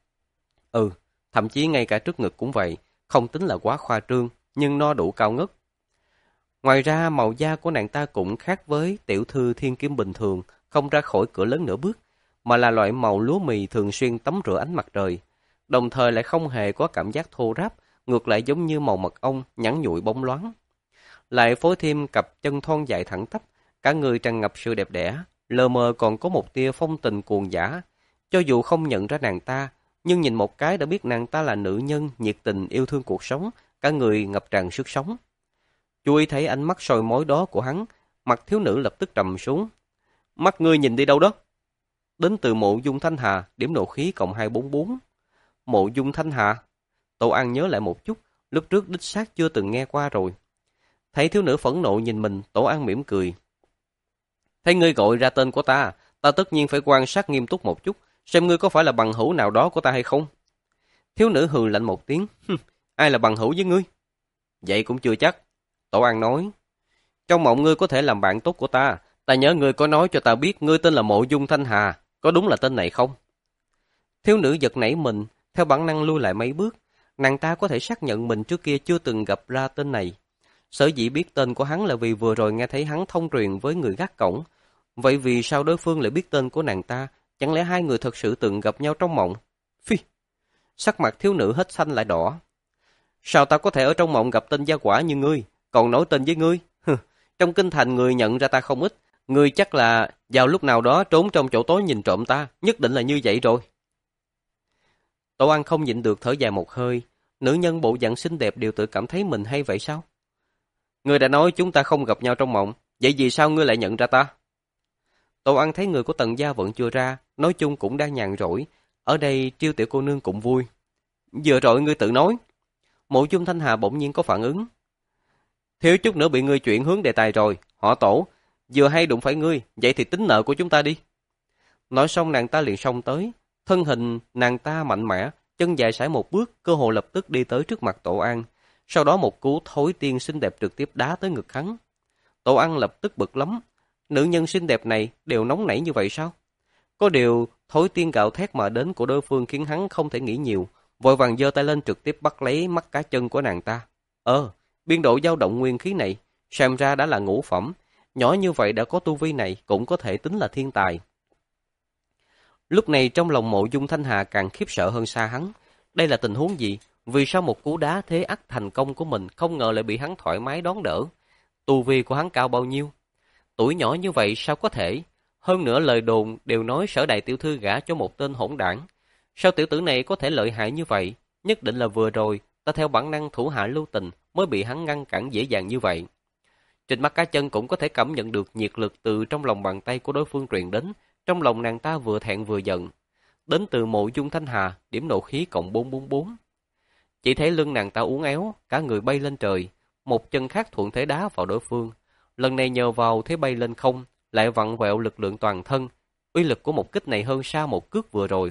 Ừ, thậm chí ngay cả trước ngực cũng vậy, không tính là quá khoa trương, nhưng no đủ cao ngất. Ngoài ra màu da của nàng ta cũng khác với tiểu thư thiên kim bình thường, không ra khỏi cửa lớn nửa bước, mà là loại màu lúa mì thường xuyên tắm rửa ánh mặt trời, đồng thời lại không hề có cảm giác thô ráp, ngược lại giống như màu mật ong nhẵn nhụi bóng loáng. Lại phối thêm cặp chân thon dài thẳng tắp, cả người tràn ngập sự đẹp đẽ, lờ mờ còn có một tia phong tình cuồng dã, Cho dù không nhận ra nàng ta, nhưng nhìn một cái đã biết nàng ta là nữ nhân nhiệt tình yêu thương cuộc sống, cả người ngập tràn sức sống. Chú ý thấy ánh mắt soi mói đó của hắn, mặt thiếu nữ lập tức trầm xuống. Mắt ngươi nhìn đi đâu đó? Đến từ Mộ Dung Thanh Hà, điểm nộ khí cộng hai trăm bốn mươi bốn. Mộ Dung Thanh Hà? Tô An nhớ lại một chút, lúc trước đích xác chưa từng nghe qua rồi. Thấy thiếu nữ phẫn nộ nhìn mình, Tổ An mỉm cười. Thấy ngươi gọi ra tên của ta, ta tất nhiên phải quan sát nghiêm túc một chút, xem ngươi có phải là bằng hữu nào đó của ta hay không. Thiếu nữ hừ lạnh một tiếng. Ai là bằng hữu với ngươi? Vậy cũng chưa chắc. Tổ An nói. Trong mộng ngươi có thể làm bạn tốt của ta. Ta nhớ ngươi có nói cho ta biết ngươi tên là Mộ Dung Thanh Hà. Có đúng là tên này không? Thiếu nữ giật nảy mình, theo bản năng lui lại mấy bước. Nàng ta có thể xác nhận mình trước kia chưa từng gặp ra tên này. Sở dĩ biết tên của hắn là vì vừa rồi nghe thấy hắn thông truyền với người gác cổng. Vậy vì sao đối phương lại biết tên của nàng ta? Chẳng lẽ hai người thật sự từng gặp nhau trong mộng? Phi! Sắc mặt thiếu nữ hết xanh lại đỏ. Sao ta có thể ở trong mộng gặp tên gia quả như ngươi, còn nói tên với ngươi? Trong kinh thành người nhận ra ta không ít. Ngươi chắc là vào lúc nào đó trốn trong chỗ tối nhìn trộm ta, nhất định là như vậy rồi. Tổ An không nhịn được thở dài một hơi. Nữ nhân bộ dạng xinh đẹp đều tự cảm thấy mình hay vậy sao? Ngươi đã nói chúng ta không gặp nhau trong mộng, vậy vì sao ngươi lại nhận ra ta? Tổ An thấy người của Tần gia vẫn chưa ra, nói chung cũng đang nhàn rỗi. Ở đây Triêu tiểu cô nương cũng vui. Vừa rồi ngươi tự nói. Mộ Dung Thanh Hà bỗng nhiên có phản ứng. Thiếu chút nữa bị ngươi chuyển hướng đề tài rồi, họ Tổ. Vừa hay đụng phải ngươi, vậy thì tính nợ của chúng ta đi. Nói xong nàng ta liền xông tới. Thân hình nàng ta mạnh mẽ, chân dài sải một bước, cơ hồ lập tức đi tới trước mặt Tổ An. Sau đó một cú thối tiên xinh đẹp trực tiếp đá tới ngực hắn. Tổ An lập tức bực lắm. Nữ nhân xinh đẹp này đều nóng nảy như vậy sao? Có điều thối tiên gạo thét mà đến của đối phương khiến hắn không thể nghĩ nhiều, vội vàng giơ tay lên trực tiếp bắt lấy mắt cá chân của nàng ta. Ờ, biên độ dao động nguyên khí này, xem ra đã là ngũ phẩm, nhỏ như vậy đã có tu vi này cũng có thể tính là thiên tài. Lúc này trong lòng Mộ Dung Thanh Hà càng khiếp sợ hơn xa hắn. Đây là tình huống gì? Vì sao một cú đá thế ắt thành công của mình không ngờ lại bị hắn thoải mái đón đỡ? Tu vi của hắn cao bao nhiêu? Tuổi nhỏ như vậy sao có thể? Hơn nữa lời đồn đều nói Sở đại tiểu thư gả cho một tên hỗn đảng. Sao tiểu tử này có thể lợi hại như vậy? Nhất định là vừa rồi ta theo bản năng thủ hạ lưu tình mới bị hắn ngăn cản dễ dàng như vậy. Trên mắt cá chân cũng có thể cảm nhận được nhiệt lực từ trong lòng bàn tay của đối phương truyền đến. Trong lòng nàng ta vừa thẹn vừa giận. Đến từ Mộ Dung Thanh Hà, điểm nộ khí cộng bốn trăm bốn mươi bốn. Chỉ thấy lưng nàng ta uốn éo, cả người bay lên trời, một chân khác thuận thế đá vào đối phương. Lần này nhờ vào thế bay lên không, lại vặn vẹo lực lượng toàn thân. Uy lực của một kích này hơn xa một cước vừa rồi.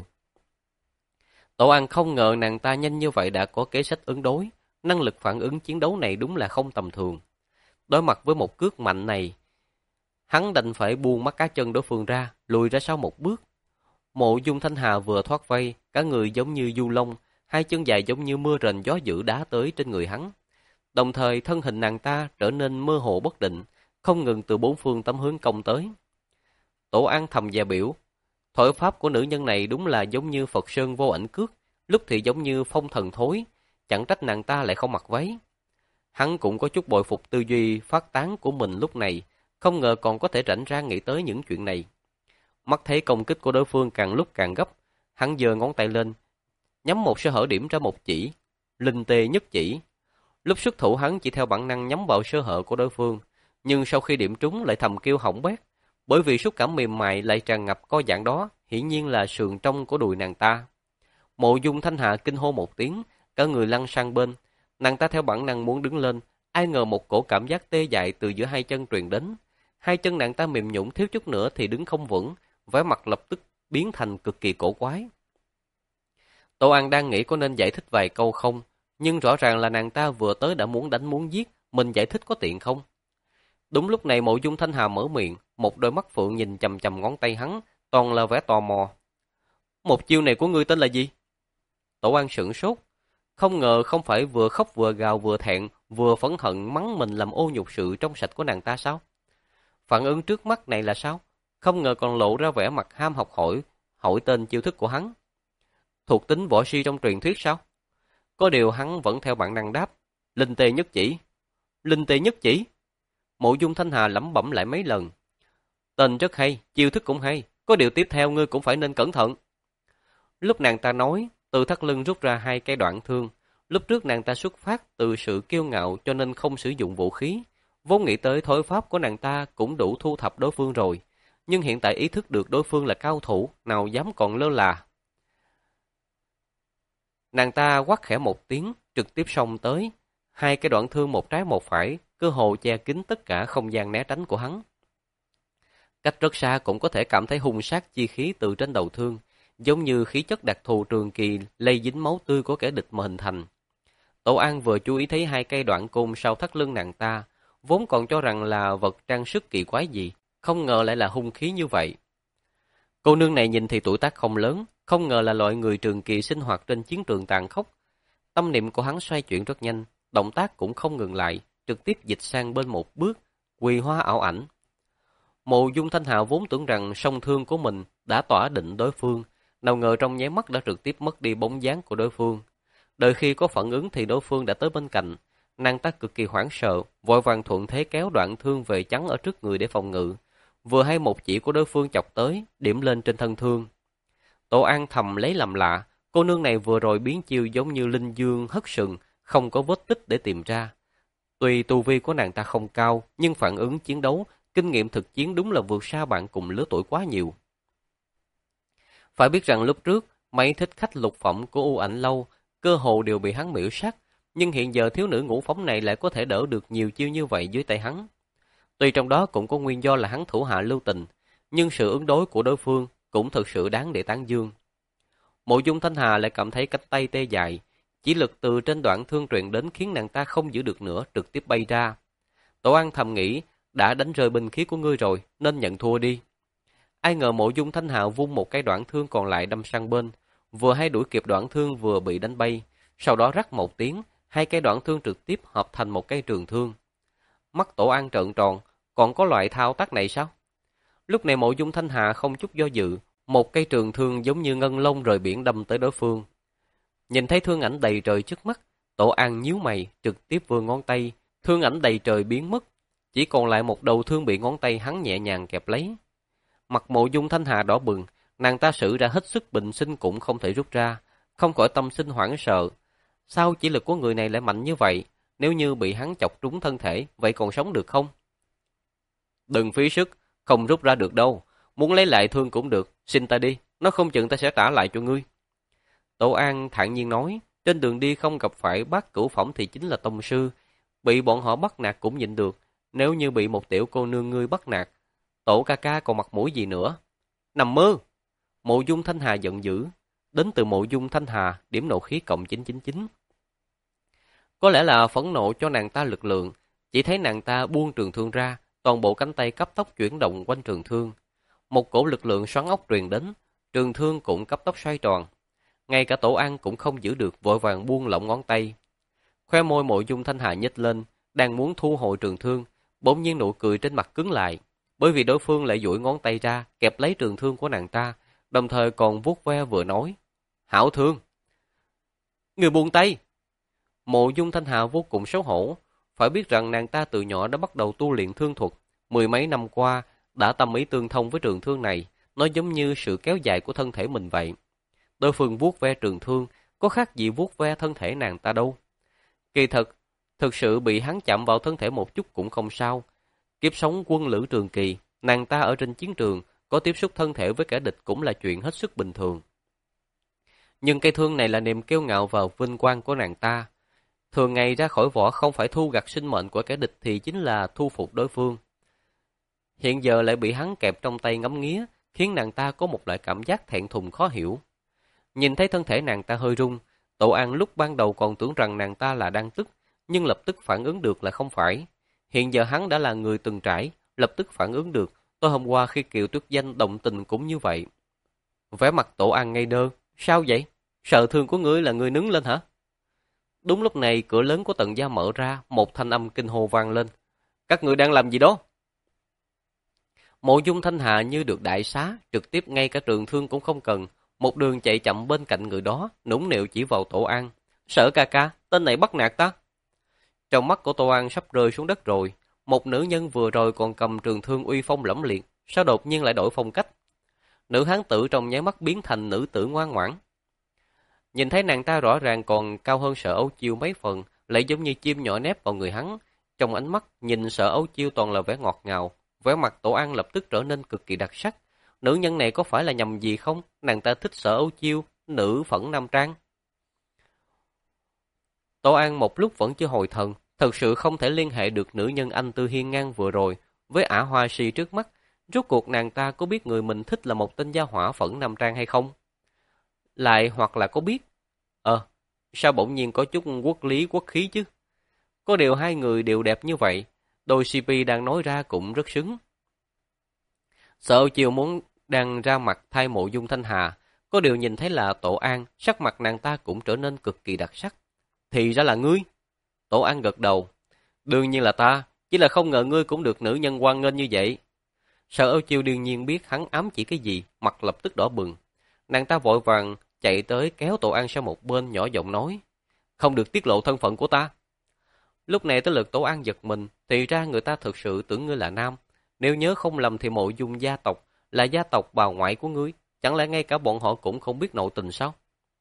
Tổ An không ngờ nàng ta nhanh như vậy đã có kế sách ứng đối. Năng lực phản ứng chiến đấu này đúng là không tầm thường. Đối mặt với một cước mạnh này, hắn đành phải buông mắt cá chân đối phương ra, lùi ra sau một bước. Mộ Dung Thanh Hà vừa thoát vây, cả người giống như du long, hai chân dài giống như mưa rền gió dữ đá tới trên người hắn. Đồng thời thân hình nàng ta trở nên mơ hồ bất định, không ngừng từ bốn phương tám hướng công tới. Tổ An thầm dè biểu, thổi pháp của nữ nhân này đúng là giống như Phật Sơn vô ảnh cước, lúc thì giống như phong thần thối, chẳng trách nàng ta lại không mặc váy. Hắn cũng có chút bội phục tư duy phát tán của mình lúc này, không ngờ còn có thể rảnh ra nghĩ tới những chuyện này. Mắt thấy công kích của đối phương càng lúc càng gấp, hắn giơ ngón tay lên, nhắm một sơ hở điểm ra một chỉ, linh tê nhất chỉ. Lúc xuất thủ hắn chỉ theo bản năng nhắm vào sơ hở của đối phương, nhưng sau khi điểm trúng lại thầm kêu hỏng bét, bởi vì xúc cảm mềm mại lại tràn ngập co giãn đó, hiển nhiên là sườn trong của đùi nàng ta. Mộ Dung Thanh Hà kinh hô một tiếng, cả người lăn sang bên, nàng ta theo bản năng muốn đứng lên, ai ngờ một cổ cảm giác tê dại từ giữa hai chân truyền đến. Hai chân nàng ta mềm nhũn thiếu chút nữa thì đứng không vững, vẻ mặt lập tức biến thành cực kỳ cổ quái. Tô An đang nghĩ có nên giải thích vài câu không, nhưng rõ ràng là nàng ta vừa tới đã muốn đánh muốn giết, mình giải thích có tiện không? Đúng lúc này Mộ Dung Thanh Hà mở miệng, một đôi mắt phượng nhìn chằm chằm ngón tay hắn, toàn là vẻ tò mò. Một chiêu này của ngươi tên là gì? Tổ An sửng sốt, không ngờ không phải vừa khóc vừa gào vừa thẹn, vừa phẫn hận mắng mình làm ô nhục sự trong sạch của nàng ta sao? Phản ứng trước mắt này là sao? Không ngờ còn lộ ra vẻ mặt ham học hỏi, hỏi tên chiêu thức của hắn. Thuộc tính võ si trong truyền thuyết sao? Có điều hắn vẫn theo bản năng đáp, linh tê nhất chỉ. Linh tê nhất chỉ? Mộ Dung Thanh Hà lẩm bẩm lại mấy lần. Tên rất hay, chiêu thức cũng hay, có điều tiếp theo ngươi cũng phải nên cẩn thận. Lúc nàng ta nói, từ thắt lưng rút ra hai cái đoạn thương. Lúc trước nàng ta xuất phát từ sự kiêu ngạo cho nên không sử dụng vũ khí. Vốn nghĩ tới thối pháp của nàng ta cũng đủ thu thập đối phương rồi. Nhưng hiện tại ý thức được đối phương là cao thủ, nào dám còn lơ là. Nàng ta quát khẽ một tiếng, trực tiếp xông tới. Hai cái đoạn thương một trái một phải, cơ hồ che kín tất cả không gian né tránh của hắn. Cách rất xa cũng có thể cảm thấy hung sát chi khí từ trên đầu thương, giống như khí chất đặc thù trường kỳ lây dính máu tươi của kẻ địch mà hình thành. Tổ An vừa chú ý thấy hai cây đoạn côn sau thắt lưng nàng ta, vốn còn cho rằng là vật trang sức kỳ quái gì, không ngờ lại là hung khí như vậy. Cô nương này nhìn thì tuổi tác không lớn, không ngờ là loại người trường kỳ sinh hoạt trên chiến trường tàn khốc. Tâm niệm của hắn xoay chuyển rất nhanh, động tác cũng không ngừng lại, trực tiếp dịch sang bên một bước, quỳ hóa ảo ảnh. Mộ Dung Thanh Hà vốn tưởng rằng song thương của mình đã tỏa định đối phương, nào ngờ trong nháy mắt đã trực tiếp mất đi bóng dáng của đối phương. Đợi khi có phản ứng thì đối phương đã tới bên cạnh, nàng ta cực kỳ hoảng sợ, vội vàng thuận thế kéo đoạn thương về chắn ở trước người để phòng ngự. Vừa hay một chỉ của đối phương chọc tới, điểm lên trên thân thương. Tổ An thầm lấy làm lạ, cô nương này vừa rồi biến chiêu giống như linh dương hất sừng, không có vết tích để tìm ra. Tuy tu vi của nàng ta không cao, nhưng phản ứng chiến đấu, kinh nghiệm thực chiến đúng là vượt xa bạn cùng lứa tuổi quá nhiều. Phải biết rằng lúc trước, mấy thích khách lục phẩm của U Ảnh Lâu cơ hồ đều bị hắn miểu sát, nhưng hiện giờ thiếu nữ ngũ phóng này lại có thể đỡ được nhiều chiêu như vậy dưới tay hắn. Tuy trong đó cũng có nguyên do là hắn thủ hạ lưu tình, nhưng sự ứng đối của đối phương cũng thực sự đáng để tán dương. Mộ Dung Thanh Hà lại cảm thấy cánh tay tê dại, chỉ lực từ trên đoạn thương truyền đến khiến nàng ta không giữ được nữa, trực tiếp bay ra. Tổ An thầm nghĩ, đã đánh rơi binh khí của ngươi rồi, nên nhận thua đi. Ai ngờ Mộ Dung Thanh Hà vung một cái đoạn thương còn lại đâm sang bên, vừa hay đuổi kịp đoạn thương vừa bị đánh bay, sau đó rắc một tiếng, hai cái đoạn thương trực tiếp hợp thành một cây trường thương. Mắt Tổ An trợn tròn, còn có loại thao tác này sao? Lúc này Mộ Dung Thanh Hà không chút do dự, một cây trường thương giống như ngân long rời biển đâm tới đối phương. Nhìn thấy thương ảnh đầy trời trước mắt, Tổ An nhíu mày, trực tiếp vươn ngón tay, thương ảnh đầy trời biến mất, chỉ còn lại một đầu thương bị ngón tay hắn nhẹ nhàng kẹp lấy. Mặt Mộ Dung Thanh Hà đỏ bừng, nàng ta sử ra hết sức bình sinh cũng không thể rút ra, không khỏi tâm sinh hoảng sợ. Sao chỉ lực của người này lại mạnh như vậy? Nếu như bị hắn chọc trúng thân thể, vậy còn sống được không? Đừng phí sức, không rút ra được đâu. Muốn lấy lại thương cũng được, xin ta đi, nó không chừng ta sẽ trả lại cho ngươi. Tổ An thản nhiên nói, trên đường đi không gặp phải bác cửu phẩm thì chính là tông sư. Bị bọn họ bắt nạt cũng nhịn được, nếu như bị một tiểu cô nương ngươi bắt nạt, Tổ ca ca còn mặt mũi gì nữa? Nằm mơ! Mộ Dung Thanh Hà giận dữ, đến từ Mộ Dung Thanh Hà, điểm nộ khí cộng chín chín chín. Có lẽ là phẫn nộ cho nàng ta lực lượng, chỉ thấy nàng ta buông trường thương ra, toàn bộ cánh tay cấp tốc chuyển động quanh trường thương. Một cổ lực lượng xoắn ốc truyền đến, trường thương cũng cấp tốc xoay tròn. Ngay cả Tổ An cũng không giữ được, vội vàng buông lỏng ngón tay. Khoe môi Mộ Dung Thanh Hà nhếch lên, đang muốn thu hồi trường thương, bỗng nhiên nụ cười trên mặt cứng lại, bởi vì đối phương lại duỗi ngón tay ra, kẹp lấy trường thương của nàng ta, đồng thời còn vuốt ve vừa nói: "Hảo thương." "Người buông tay." Mộ Dung Thanh Hà vô cùng xấu hổ, phải biết rằng nàng ta từ nhỏ đã bắt đầu tu luyện thương thuật, mười mấy năm qua đã tâm ý tương thông với trường thương này, nó giống như sự kéo dài của thân thể mình vậy. Đối phương vuốt ve trường thương, có khác gì vuốt ve thân thể nàng ta đâu. Kỳ thật, thực sự bị hắn chạm vào thân thể một chút cũng không sao. Kiếp sống quân lữ trường kỳ, nàng ta ở trên chiến trường, có tiếp xúc thân thể với kẻ địch cũng là chuyện hết sức bình thường. Nhưng cây thương này là niềm kiêu ngạo và vinh quang của nàng ta. Thường ngày ra khỏi vỏ không phải thu gặt sinh mệnh của kẻ địch thì chính là thu phục đối phương. Hiện giờ lại bị hắn kẹp trong tay ngắm nghía, khiến nàng ta có một loại cảm giác thẹn thùng khó hiểu. Nhìn thấy thân thể nàng ta hơi rung, Tổ An lúc ban đầu còn tưởng rằng nàng ta là đang tức, nhưng lập tức phản ứng được là không phải. Hiện giờ hắn đã là người từng trải, lập tức phản ứng được, tối hôm qua khi Kiều Tuyết Danh động tình cũng như vậy. Vẻ mặt Tổ An ngây đơ, sao vậy? Sợ thương của ngươi là ngươi nứng lên hả? Đúng lúc này cửa lớn của Tần gia mở ra, một thanh âm kinh hô vang lên. Các ngươi đang làm gì đó? Mộ Dung Thanh Hà như được đại xá, trực tiếp ngay cả trường thương cũng không cần, một đường chạy chậm bên cạnh người đó, nũng nịu chỉ vào Tổ An. Sợ ca ca, tên này bắt nạt ta. Trong mắt của Tổ An sắp rơi xuống đất rồi, một nữ nhân vừa rồi còn cầm trường thương uy phong lẫm liệt, sao đột nhiên lại đổi phong cách? Nữ hán tử trong nháy mắt biến thành nữ tử ngoan ngoãn. Nhìn thấy nàng ta rõ ràng còn cao hơn Sở Âu Chiêu mấy phần, lại giống như chim nhỏ nép vào người hắn. Trong ánh mắt nhìn Sở Âu Chiêu toàn là vẻ ngọt ngào, vẻ mặt Tổ An lập tức trở nên cực kỳ đặc sắc. Nữ nhân này có phải là nhầm gì không? Nàng ta thích Sở Âu Chiêu, nữ phẫn nam trang. Tổ An một lúc vẫn chưa hồi thần, thật sự không thể liên hệ được nữ nhân anh tư hiên ngang vừa rồi với ả hoa si trước mắt. Rốt cuộc nàng ta có biết người mình thích là một tên gia hỏa phẫn nam trang hay không? Lại hoặc là có biết? Ờ, sao bỗng nhiên có chút quốc lý quốc khí chứ? Có điều hai người đều đẹp như vậy, đôi xê pê đang nói ra cũng rất xứng. Sở Âu Chiêu muốn đang ra mặt thay Mộ Dung Thanh Hà, có điều nhìn thấy là Tổ An, sắc mặt nàng ta cũng trở nên cực kỳ đặc sắc. Thì ra là ngươi. Tổ An gật đầu. Đương nhiên là ta, chỉ là không ngờ ngươi cũng được nữ nhân hoan nghênh như vậy. Sở Âu Chiêu đương nhiên biết hắn ám chỉ cái gì, mặt lập tức đỏ bừng. Nàng ta vội vàng chạy tới kéo Tổ An sang một bên, nhỏ giọng nói, không được tiết lộ thân phận của ta. Lúc này tới lượt Tổ An giật mình, thì ra người ta thực sự tưởng ngươi là nam. Nếu nhớ không lầm thì Mộ Dung gia tộc là gia tộc bà ngoại của ngươi, chẳng lẽ ngay cả bọn họ cũng không biết nội tình sao?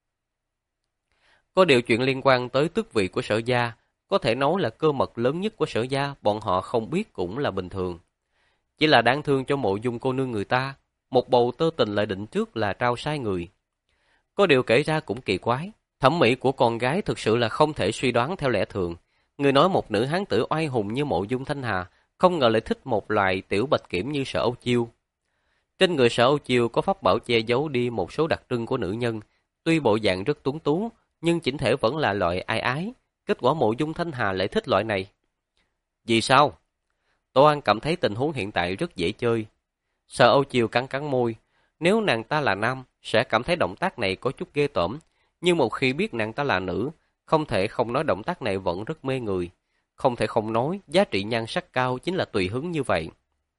Có điều chuyện liên quan tới tước vị của Sở gia, có thể nói là cơ mật lớn nhất của Sở gia, bọn họ không biết cũng là bình thường. Chỉ là đáng thương cho Mộ Dung cô nương người ta, một bầu tơ tình lại định trước là trao sai người. Có điều kể ra cũng kỳ quái, thẩm mỹ của con gái thực sự là không thể suy đoán theo lẽ thường. Người nói một nữ hán tử oai hùng như Mộ Dung Thanh Hà, không ngờ lại thích một loài tiểu bạch kiểm như Sở Âu Chiêu. Trên người Sở Âu Chiêu có pháp bảo che giấu đi một số đặc trưng của nữ nhân, tuy bộ dạng rất tuấn tú, nhưng chỉnh thể vẫn là loại ai ái. Kết quả Mộ Dung Thanh Hà lại thích loại này. Vì sao? Tô An cảm thấy tình huống hiện tại rất dễ chơi. Sở Âu Chiêu cắn cắn môi, nếu nàng ta là nam, sẽ cảm thấy động tác này có chút ghê tởm, nhưng một khi biết nàng ta là nữ, không thể không nói động tác này vẫn rất mê người. Không thể không nói, giá trị nhan sắc cao chính là tùy hứng như vậy.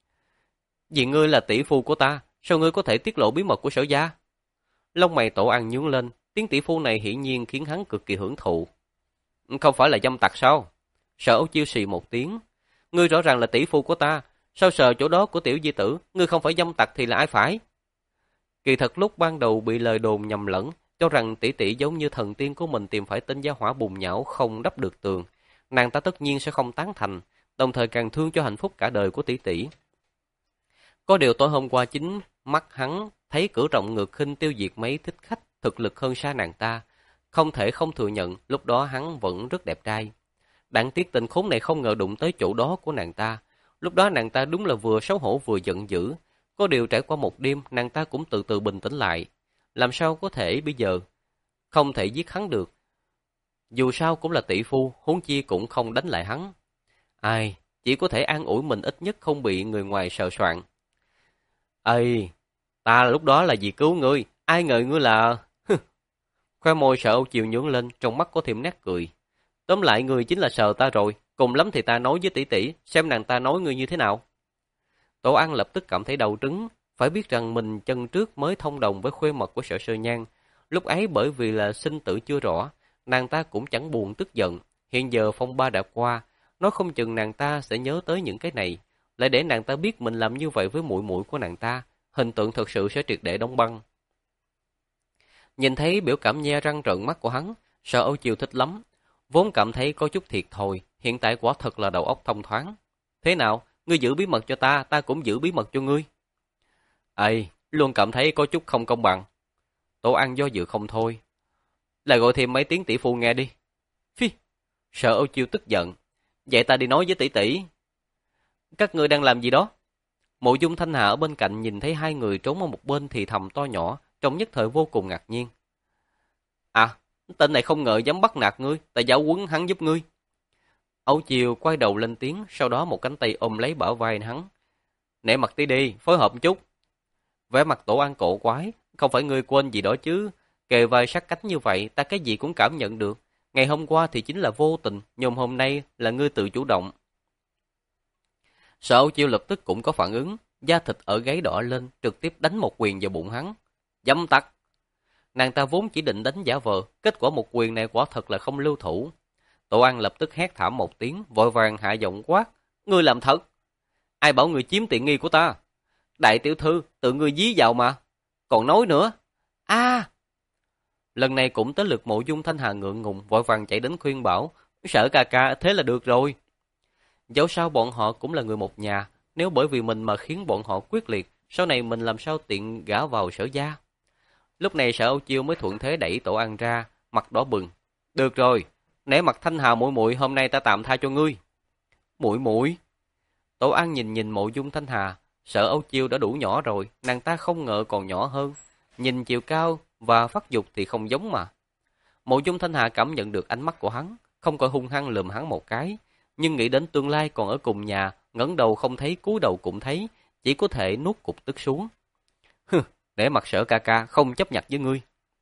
Vì ngươi là tỷ phu của ta, sao ngươi có thể tiết lộ bí mật của Sở gia? Lông mày Tổ An nhướng lên, tiếng tỷ phu này hiển nhiên khiến hắn cực kỳ hưởng thụ. Không phải là dâm tặc sao? Sở Âu Chiêu xì một tiếng. Ngươi rõ ràng là tỷ phu của ta, sao sờ chỗ đó của tiểu di tử, ngươi không phải dâm tặc thì là ai phải? Kỳ thật lúc ban đầu bị lời đồn nhầm lẫn, cho rằng tỷ tỷ giống như thần tiên của mình tìm phải tên gia hỏa bùn nhão không đắp được tường. Nàng ta tất nhiên sẽ không tán thành, đồng thời càng thương cho hạnh phúc cả đời của tỷ tỷ. Có điều tối hôm qua chính mắt hắn thấy cửa rộng ngược khinh tiêu diệt mấy thích khách thực lực hơn xa nàng ta. Không thể không thừa nhận lúc đó hắn vẫn rất đẹp trai. Đáng tiếc tình khốn này không ngờ đụng tới chỗ đó của nàng ta. Lúc đó nàng ta đúng là vừa xấu hổ vừa giận dữ. Có điều trải qua một đêm nàng ta cũng từ từ bình tĩnh lại. Làm sao có thể bây giờ không thể giết hắn được. Dù sao cũng là tỷ phu, huống chi cũng không đánh lại hắn. Ai, chỉ có thể an ủi mình ít nhất không bị người ngoài sờ soạn. Ây, ta lúc đó là vì cứu ngươi, ai ngờ ngươi là... Khoe môi Sở Âu Chiêu nhướng lên, trong mắt có thêm nét cười. Tóm lại ngươi chính là sờ ta rồi, cùng lắm thì ta nói với tỷ tỷ, xem nàng ta nói ngươi như thế nào. Tổ An lập tức cảm thấy đau trứng, phải biết rằng mình chân trước mới thông đồng với khuê mật của Sở Sơ Nhan. Lúc ấy bởi vì là sinh tử chưa rõ, nàng ta cũng chẳng buồn tức giận. Hiện giờ phong ba đã qua, nói không chừng nàng ta sẽ nhớ tới những cái này, lại để nàng ta biết mình làm như vậy với muội muội của nàng ta, hình tượng thật sự sẽ triệt để đóng băng. Nhìn thấy biểu cảm nhe răng trợn mắt của hắn, Sở Âu Chiêu thích lắm, vốn cảm thấy có chút thiệt thòi, hiện tại quả thật là đầu óc thông thoáng. Thế nào, ngươi giữ bí mật cho ta, ta cũng giữ bí mật cho ngươi. Ây, luôn cảm thấy có chút không công bằng. Tổ An do dự không thôi. Lại gọi thêm mấy tiếng tỷ phu nghe đi. Phi, Sở Âu Chiêu tức giận. Vậy ta đi nói với tỷ tỷ. Các ngươi đang làm gì đó? Mộ Dung Thanh Hà ở bên cạnh nhìn thấy hai người trốn ở một bên thì thầm to nhỏ, trong nhất thời vô cùng ngạc nhiên. À, tên này không ngờ dám bắt nạt ngươi, ta giáo huấn hắn giúp ngươi. Âu Chiêu quay đầu lên tiếng, sau đó một cánh tay ôm lấy bả vai hắn. Nể mặt tí đi, phối hợp một chút. Vẻ mặt Tổ An cổ quái, không phải ngươi quên gì đó chứ, kề vai sát cánh như vậy, ta cái gì cũng cảm nhận được. Ngày hôm qua thì chính là vô tình, nhưng hôm nay là ngươi tự chủ động. Sở Âu Chiêu lập tức cũng có phản ứng, da thịt ở gáy đỏ lên, trực tiếp đánh một quyền vào bụng hắn. Dâm tặc! Nàng ta vốn chỉ định đánh giả vờ, kết quả một quyền này quả thật là không lưu thủ. Tổ An lập tức hét thảm một tiếng, vội vàng hạ giọng quát. Ngươi làm thật! Ai bảo ngươi chiếm tiện nghi của ta? Đại tiểu thư, tự ngươi dí vào mà. Còn nói nữa. A! Lần này cũng tới lượt Mộ Dung Thanh Hà ngượng ngùng vội vàng chạy đến khuyên bảo, Sở ca ca thế là được rồi. Dẫu sao bọn họ cũng là người một nhà, nếu bởi vì mình mà khiến bọn họ quyết liệt, sau này mình làm sao tiện gả vào Sở gia. Lúc này Sở Âu Chiêu mới thuận thế đẩy Tổ An ra, mặt đỏ bừng. Được rồi, nể mặt Thanh Hà muội muội, hôm nay ta tạm tha cho ngươi. Muội muội? Tổ An nhìn nhìn Mộ Dung Thanh Hà, Sở Âu Chiêu đã đủ nhỏ rồi, nàng ta không ngờ còn nhỏ hơn. Nhìn chiều cao và phát dục thì không giống mà. Mộ Dung Thanh Hà cảm nhận được ánh mắt của hắn, không khỏi hung hăng lườm hắn một cái, nhưng nghĩ đến tương lai còn ở cùng nhà, ngẩng đầu không thấy cúi đầu cũng thấy, chỉ có thể nuốt cục tức xuống. Hừ, để mặt Sở ca ca không chấp nhặt với ngươi.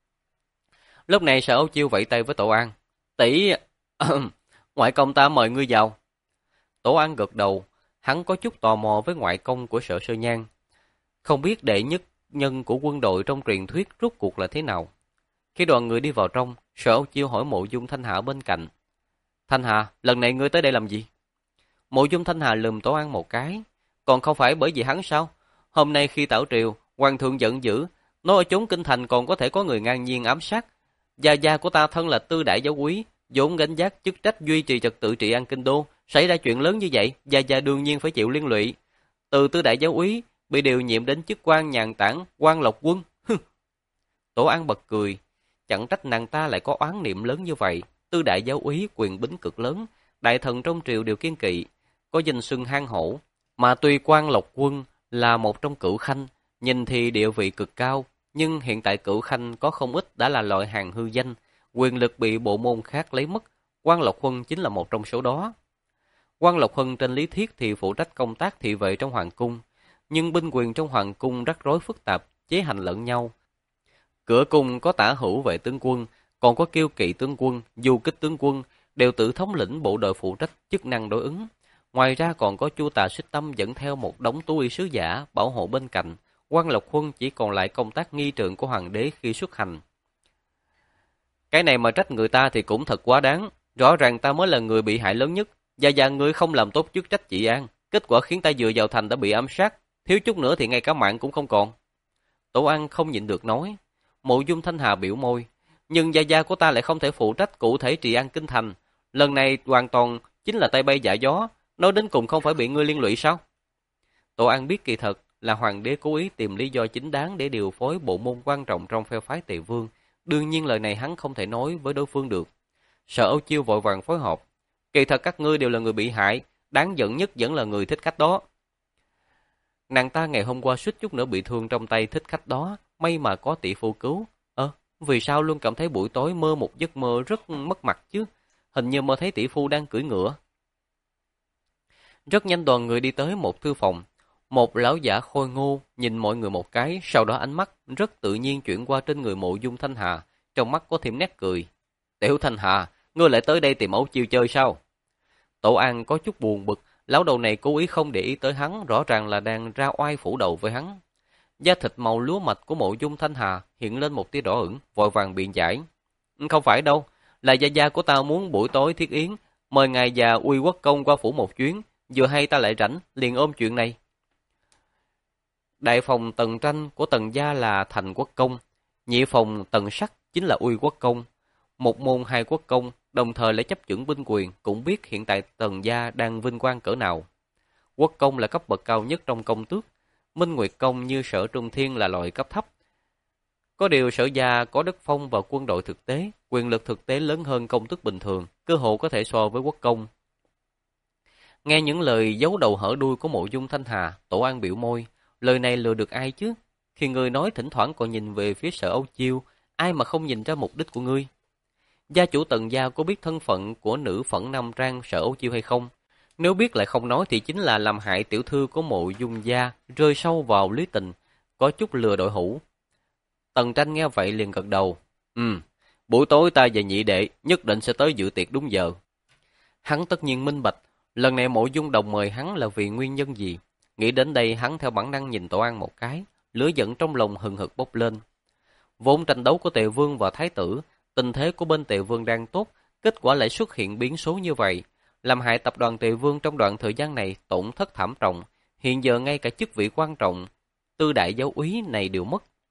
Lúc này Sở Âu Chiêu vẫy tay với Tổ An, tỷ, ngoại công ta mời ngươi vào. Tổ An gật đầu, hắn có chút tò mò với ngoại công của Sở Sơ Nhan, không biết đệ nhất nhân của quân đội trong truyền thuyết rốt cuộc là thế nào. Khi đoàn người đi vào trong, Sở Âu Chiêu hỏi Mộ Dung Thanh Hà bên cạnh, Thanh Hà, lần này ngươi tới đây làm gì? Mộ Dung Thanh Hà lườm Tổ An một cái, còn không phải bởi vì hắn sao? Hôm nay khi tảo triều, hoàng thượng giận dữ, nói ở chốn kinh thành còn có thể có người ngang nhiên ám sát. Gia gia của ta thân là tư đại giáo úy, vốn gánh vác chức trách duy trì trật tự trị an kinh đô, xảy ra chuyện lớn như vậy, gia gia đương nhiên phải chịu liên lụy. Từ tư đại giáo úy bị điều nhiệm đến chức quan nhàn tản, quan lộc quân. Tổ An bật cười, chẳng trách nàng ta lại có oán niệm lớn như vậy. Tư đại giáo úy quyền bính cực lớn, đại thần trong triều đều kiên kỵ, có danh xưng hang hổ, mà tuy quan lộc quân là một trong cửu khanh, nhìn thì địa vị cực cao, nhưng hiện tại cửu khanh có không ít đã là loại hàng hư danh, quyền lực bị bộ môn khác lấy mất, quan lộc huân chính là một trong số đó. Quan lộc huân trên lý thuyết thì phụ trách công tác thị vệ trong hoàng cung, nhưng binh quyền trong hoàng cung rắc rối phức tạp, chế hành lẫn nhau. Cửa cung có tả hữu vệ tướng quân, còn có kiêu kỵ tướng quân, du kích tướng quân, đều tự thống lĩnh bộ đội phụ trách chức năng đối ứng. Ngoài ra còn có Chu Tà Xích Tâm dẫn theo một đống tú y sứ giả bảo hộ bên cạnh. Quan Lộc Huân chỉ còn lại công tác nghi trượng của hoàng đế khi xuất hành. Cái này mà trách người ta thì cũng thật quá đáng. Rõ ràng ta mới là người bị hại lớn nhất. Gia gia ngươi không làm tốt chức trách trị an, kết quả khiến ta vừa vào thành đã bị ám sát, thiếu chút nữa thì ngay cả mạng cũng không còn. Tổ An không nhịn được nói. Mộ Dung Thanh Hà biểu môi, nhưng gia gia của ta lại không thể phụ trách cụ thể trị an kinh thành. Lần này hoàn toàn chính là tay bay dạ gió, nói đến cùng không phải bị ngươi liên lụy sao? Tổ An biết kỳ thật là hoàng đế cố ý tìm lý do chính đáng để điều phối bộ môn quan trọng trong phe phái Tề Vương. Đương nhiên lời này hắn không thể nói với đối phương được. Sở Âu Chiêu vội vàng phối hợp. Kỳ thật các ngươi đều là người bị hại, đáng giận nhất vẫn là người thích khách đó. Nàng ta ngày hôm qua suýt chút nữa bị thương trong tay thích khách đó, may mà có tỷ phu cứu. Ơ, à, vì sao luôn cảm thấy buổi tối mơ một giấc mơ rất mất mặt chứ? Hình như mơ thấy tỷ phu đang cưỡi ngựa. Rất nhanh đoàn người đi tới một thư phòng. Một lão giả khôi ngô nhìn mọi người một cái, sau đó ánh mắt rất tự nhiên chuyển qua trên người Mộ Dung Thanh Hà, trong mắt có thêm nét cười. Tiểu Thanh Hà, ngươi lại tới đây tìm Âu Chiêu chơi sao? Tổ An có chút buồn bực, lão đầu này cố ý không để ý tới hắn, rõ ràng là đang ra oai phủ đầu với hắn. Da thịt màu lúa mạch của Mộ Dung Thanh Hà hiện lên một tia đỏ ửng, vội vàng biện giải. Không phải đâu, là gia gia của ta muốn buổi tối thiết yến, mời ngài già Uy Quốc công qua phủ một chuyến, vừa hay ta lại rảnh, liền ôm chuyện này. Đại phòng Tần Tranh của Tần gia là Thành Quốc công, nhị phòng Tần Sắc chính là Uy Quốc công. Một môn hai quốc công, đồng thời lại chấp chưởng binh quyền, cũng biết hiện tại Tần gia đang vinh quang cỡ nào. Quốc công là cấp bậc cao nhất trong công tước, Minh Nguyệt công như Sở Trung Thiên là loại cấp thấp. Có điều Sở gia có đất phong và quân đội thực tế, quyền lực thực tế lớn hơn công tước bình thường, cơ hội có thể so với quốc công. Nghe những lời giấu đầu hở đuôi của Mộ Dung Thanh Hà, Tổ An biểu môi, lời này lừa được ai chứ? Khi người nói thỉnh thoảng còn nhìn về phía Sở Âu Chiêu, ai mà không nhìn ra mục đích của ngươi? Gia chủ Tần gia có biết thân phận của nữ phẫn nam trang Sở Âu Chiêu hay không? Nếu biết lại không nói thì chính là làm hại tiểu thư của Mộ Dung gia rơi sâu vào lưới tình, có chút lừa đội hữu. Tần Tranh nghe vậy liền gật đầu. Ừ, buổi tối ta và nhị đệ nhất định sẽ tới dự tiệc đúng giờ. Hắn tất nhiên minh bạch, lần này Mộ Dung Đồng mời hắn là vì nguyên nhân gì? Nghĩ đến đây hắn theo bản năng nhìn Tổ An một cái, lửa giận trong lòng hừng hực bốc lên. Vốn tranh đấu của Tề Vương và Thái tử, tình thế của bên Tề Vương đang tốt, kết quả lại xuất hiện biến số như vậy, làm hại tập đoàn Tề Vương trong đoạn thời gian này tổn thất thảm trọng, hiện giờ ngay cả chức vị quan trọng, tư đại giáo úy này đều mất.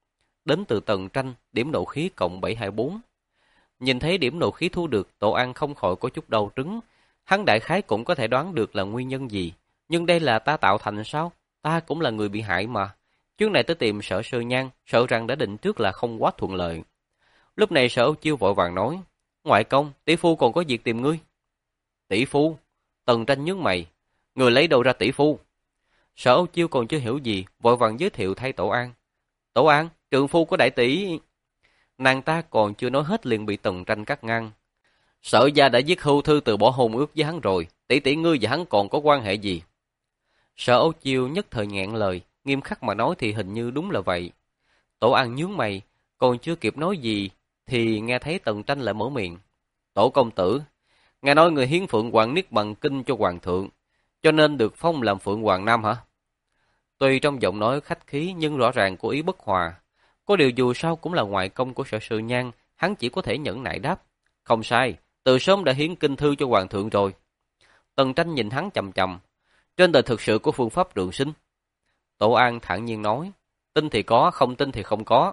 đến từ Tần Tranh, điểm nộ khí cộng bảy trăm hai mươi bốn. Nhìn thấy điểm nộ khí thu được, Tổ An không khỏi có chút đau trứng. Hắn đại khái cũng có thể đoán được là nguyên nhân gì. Nhưng đây là ta tạo thành sao? Ta cũng là người bị hại mà. Chuyến này tới tìm Sở Sơ Nhan, sợ rằng đã định trước là không quá thuận lợi. Lúc này Sở Âu Chiêu vội vàng nói, ngoại công, tỷ phu còn có việc tìm ngươi. Tỷ phu? Tần Tranh nhướng mày, người lấy đâu ra tỷ phu? Sở Âu Chiêu còn chưa hiểu gì, vội vàng giới thiệu thay Tổ An. Tổ An, trượng phu của đại tỷ. Nàng ta còn chưa nói hết liền bị Tần Tranh cắt ngang. Sở gia đã viết hưu thư từ bỏ hôn ước với hắn rồi, tỷ tỷ ngươi và hắn còn có quan hệ gì? Sở Âu Chiêu nhất thời nghẹn lời, nghiêm khắc mà nói thì hình như đúng là vậy. Tổ An nhướng mày, còn chưa kịp nói gì thì nghe thấy Tần Tranh lại mở miệng. Tổ công tử, nghe nói người hiến Phượng Hoàng Niết Bàn Kinh cho hoàng thượng, cho nên được phong làm Phượng Hoàng Nam hả? Tuy trong giọng nói khách khí nhưng rõ ràng có ý bất hòa. Có điều dù sao cũng là ngoại công của Sở Sư Nhan, hắn chỉ có thể nhẫn nại đáp. Không sai, từ sớm đã hiến kinh thư cho hoàng thượng rồi. Tần Tranh nhìn hắn chầm chầm. Trên đời thực sự có phương pháp trường sinh. Tổ An thản nhiên nói, tin thì có, không tin thì không có.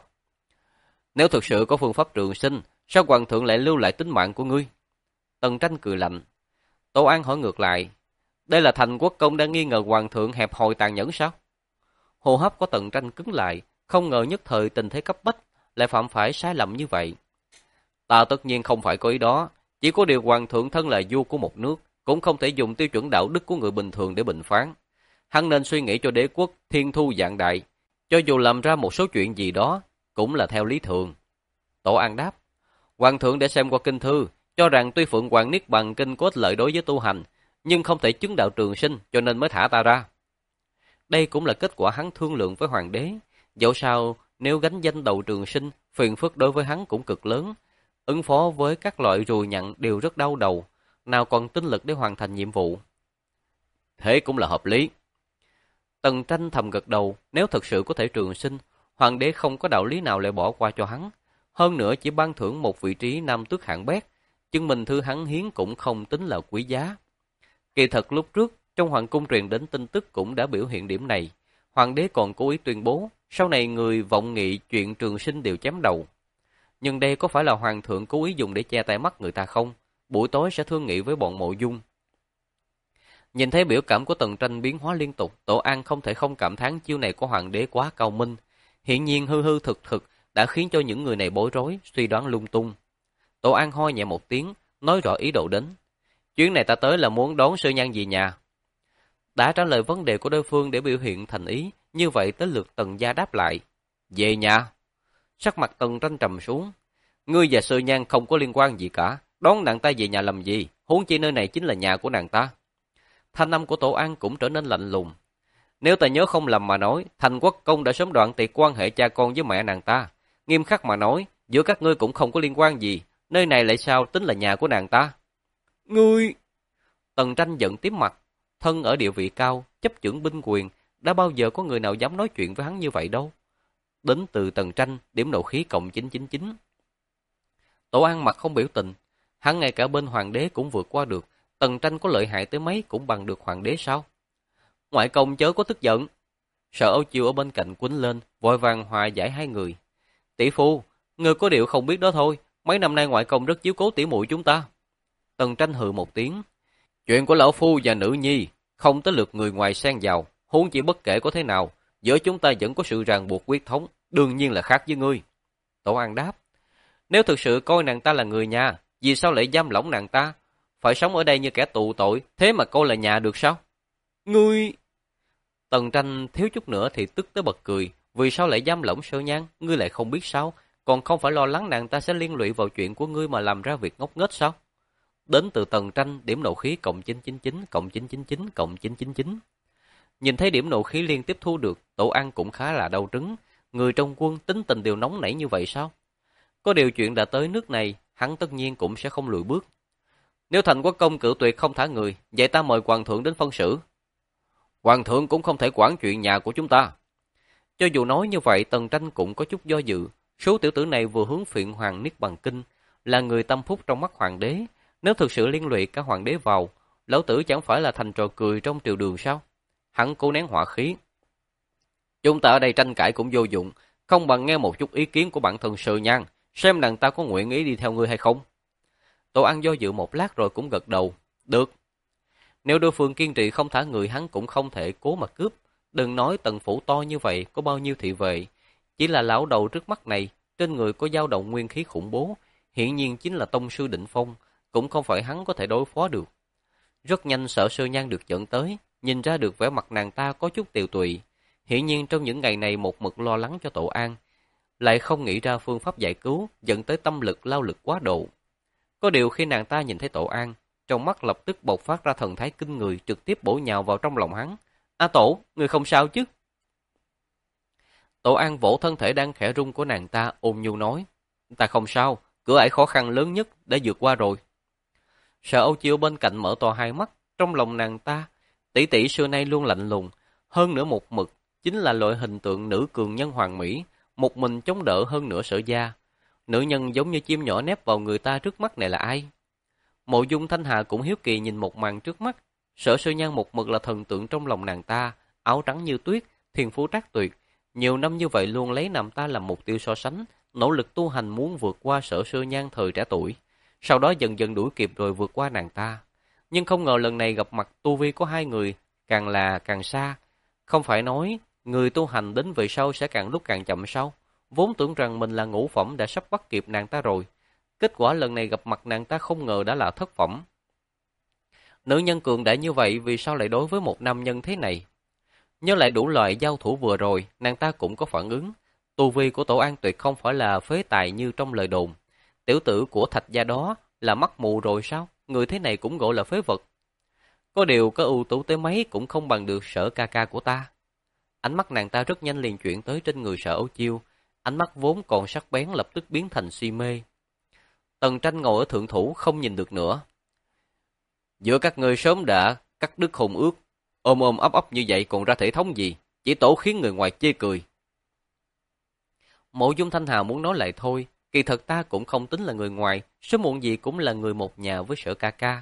Nếu thực sự có phương pháp trường sinh, sao hoàng thượng lại lưu lại tính mạng của ngươi? Tần Tranh cười lạnh. Tổ An hỏi ngược lại, đây là Thành Quốc công đang nghi ngờ hoàng thượng hẹp hòi tàn nhẫn sao? Hô hấp của Tần Tranh cứng lại, không ngờ nhất thời tình thế cấp bách lại phạm phải sai lầm như vậy. Ta tất nhiên không phải có ý đó, chỉ có điều hoàng thượng thân là vua của một nước, cũng không thể dùng tiêu chuẩn đạo đức của người bình thường để bình phán. Hắn nên suy nghĩ cho đế quốc thiên thu vạn đại, cho dù làm ra một số chuyện gì đó, cũng là theo lý thường. Tổ An đáp, hoàng thượng để xem qua kinh thư, cho rằng tuy Phượng Hoàng Niết Bàn Kinh có ích lợi đối với tu hành, nhưng không thể chứng đạo trường sinh, cho nên mới thả ta ra. Đây cũng là kết quả hắn thương lượng với hoàng đế. Dẫu sao, nếu gánh danh đầu trường sinh, phiền phức đối với hắn cũng cực lớn. Ứng phó với các loại rùi nhặn đều rất đau đầu, nào còn tinh lực để hoàn thành nhiệm vụ. Thế cũng là hợp lý. Tần Tranh thầm gật đầu, nếu thật sự có thể trường sinh, hoàng đế không có đạo lý nào lại bỏ qua cho hắn. Hơn nữa chỉ ban thưởng một vị trí nam tước hạng bét, chứng minh thư hắn hiến cũng không tính là quý giá. Kỳ thật lúc trước, trong hoàng cung truyền đến tin tức cũng đã biểu hiện điểm này. Hoàng đế còn cố ý tuyên bố, sau này người vọng nghị chuyện trường sinh đều chém đầu. Nhưng đây có phải là hoàng thượng cố ý dùng để che tay mắt người ta không? Buổi tối sẽ thương nghị với bọn Mộ Dung. Nhìn thấy biểu cảm của Tần Tranh biến hóa liên tục, Tổ An không thể không cảm thán chiêu này của hoàng đế quá cao minh. Hiện nhiên hư hư thực thực đã khiến cho những người này bối rối, suy đoán lung tung. Tổ An ho nhẹ một tiếng, nói rõ ý đồ đến. Chuyến này ta tới là muốn đón Sư Nhan về nhà. Đã trả lời vấn đề của đối phương để biểu hiện thành ý, như vậy tới lượt Tần gia đáp lại. Về nhà. Sắc mặt Tần Tranh trầm xuống. Ngươi và Sư Nhan không có liên quan gì cả, đón nàng ta về nhà làm gì, huống chi nơi này chính là nhà của nàng ta. Thanh âm của Tổ An cũng trở nên lạnh lùng. Nếu ta nhớ không lầm mà nói, Thành Quốc công đã sớm đoạn tuyệt quan hệ cha con với mẹ nàng ta. Nghiêm khắc mà nói, giữa các ngươi cũng không có liên quan gì, nơi này lại sao tính là nhà của nàng ta. Ngươi! Tần Tranh giận tím mặt, thân ở địa vị cao, chấp chưởng binh quyền, đã bao giờ có người nào dám nói chuyện với hắn như vậy đâu. Đến từ Tần Tranh, điểm nộ khí cộng chín chín chín. Tổ An mặt không biểu tình, hắn ngay cả bên hoàng đế cũng vượt qua được, Tần Tranh có lợi hại tới mấy cũng bằng được hoàng đế sao? Ngoại công chớ có tức giận. Sở Âu Chiêu ở bên cạnh quýnh lên, vội vàng hòa giải hai người. Tỷ phu, người có điều không biết đó thôi, mấy năm nay ngoại công rất chiếu cố tỷ muội chúng ta. Tần Tranh hừ một tiếng. Chuyện của lão phu và nữ nhi, không tới lượt người ngoài xen vào, huống chỉ bất kể có thế nào, giữa chúng ta vẫn có sự ràng buộc quyết thống, đương nhiên là khác với ngươi. Tổ An đáp. Nếu thực sự coi nàng ta là người nhà, vì sao lại giam lỏng nàng ta? Phải sống ở đây như kẻ tù tội, thế mà coi là nhà được sao? Ngươi... Tần Tranh thiếu chút nữa thì tức tới bật cười. Vì sao lại giam lỏng Sơ Nhan? Ngươi lại không biết sao? Còn không phải lo lắng nàng ta sẽ liên lụy vào chuyện của ngươi mà làm ra việc ngốc nghếch sao? Đến từ Tần Tranh, điểm nộ khí cộng chín chín chín, cộng chín chín chín, cộng chín chín chín. Nhìn thấy điểm nộ khí liên tiếp thu được, Tổ An cũng khá là đau trứng. Người trong quân tính tình đều nóng nảy như vậy sao? Có điều chuyện đã tới nước này, hắn tất nhiên cũng sẽ không lùi bước. Nếu Thành Quốc công cự tuyệt không thả người, vậy ta mời hoàng thượng đến phân xử. Hoàng thượng cũng không thể quản chuyện nhà của chúng ta. Cho dù nói như vậy, Tần Tranh cũng có chút do dự. Số tiểu tử này vừa hướng Phượng Hoàng Niết Bàn Kinh, là người tâm phúc trong mắt hoàng đế. Nếu thực sự liên lụy cả hoàng đế vào, lão tử chẳng phải là thành trò cười trong triều đường sao? Hắn cố nén hỏa khí. Chúng ta ở đây tranh cãi cũng vô dụng, Không bằng nghe một chút ý kiến của bản thân Sư Nhan, xem nàng ta có nguyện ý đi theo ngươi hay không. Tổ An do dự một lát rồi cũng gật đầu. Được. Nếu đối phương kiên trì không thả người, hắn cũng không thể cố mà cướp. Đừng nói tần phủ to như vậy, có bao nhiêu thị vệ. Chỉ là lão đầu trước mắt này, trên người có dao động nguyên khí khủng bố, hiển nhiên chính là tông sư đỉnh phong, cũng không phải hắn có thể đối phó được. Rất nhanh Sở Sư Nhan được dẫn tới, nhìn ra được vẻ mặt nàng ta có chút tiều tụy. Hiển nhiên trong những ngày này một mực lo lắng cho Tổ An, lại không nghĩ ra phương pháp giải cứu, dẫn tới tâm lực lao lực quá độ. Có điều khi nàng ta nhìn thấy Tổ An, trong mắt lập tức bộc phát ra thần thái kinh người, trực tiếp bổ nhào vào trong lòng hắn. A Tổ, người không sao chứ? Tổ An vỗ thân thể đang khẽ run của nàng ta, ôn nhu nói. Ta không sao, cửa ải khó khăn lớn nhất đã vượt qua rồi. Sở Âu Chiêu bên cạnh mở to hai mắt, trong lòng nàng ta, tỷ tỷ xưa nay luôn lạnh lùng, hơn nữa một mực, chính là loại hình tượng nữ cường nhân hoàng mỹ, một mình chống đỡ hơn nửa Sở gia. Nữ nhân giống như chim nhỏ nép vào người ta trước mắt này là ai? Mộ Dung Thanh Hà cũng hiếu kỳ nhìn một màn trước mắt. Sở Sư Nhan một mực là thần tượng trong lòng nàng ta, áo trắng như tuyết, thiên phú trác tuyệt. Nhiều năm như vậy luôn lấy nàng ta làm mục tiêu so sánh, nỗ lực tu hành muốn vượt qua Sở Sư Nhan thời trẻ tuổi. Sau đó dần dần đuổi kịp rồi vượt qua nàng ta. Nhưng không ngờ lần này gặp mặt tu vi của hai người, càng là càng xa. Không phải nói, người tu hành đến về sau sẽ càng lúc càng chậm sao? Vốn tưởng rằng mình là ngũ phẩm đã sắp bắt kịp nàng ta rồi. Kết quả lần này gặp mặt nàng ta không ngờ đã là thất phẩm. Nữ nhân cường đại như vậy vì sao lại đối với một nam nhân thế này? Nhớ lại đủ loại giao thủ vừa rồi, nàng ta cũng có phản ứng. Tu vi của Tổ An tuyệt không phải là phế tài như trong lời đồn. Tiểu tử của Thạch gia đó là mắt mù rồi sao? Người thế này cũng gọi là phế vật. Có điều có ưu tú tới mấy cũng không bằng được Sở ca ca của ta. Ánh mắt nàng ta rất nhanh liền chuyển tới trên người Sở Âu Chiêu. Ánh mắt vốn còn sắc bén lập tức biến thành si mê. Tần Tranh ngồi ở thượng thủ không nhìn được nữa. Giữa các ngươi sớm đã cắt đứt hôn ước, ôm ôm ấp ấp như vậy còn ra thể thống gì, chỉ tổ khiến người ngoài chê cười. Mộ Dung Thanh Hà muốn nói lại thôi, kỳ thật ta cũng không tính là người ngoài, sớm muộn gì cũng là người một nhà với Sở ca ca.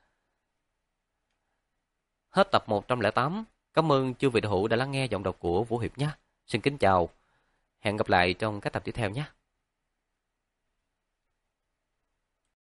Hết tập một trăm lẻ tám. Cảm ơn chư vị đạo hữu đã lắng nghe giọng đọc của Vũ Hiệp nhé. Xin kính chào. Hẹn gặp lại trong các tập tiếp theo nhé.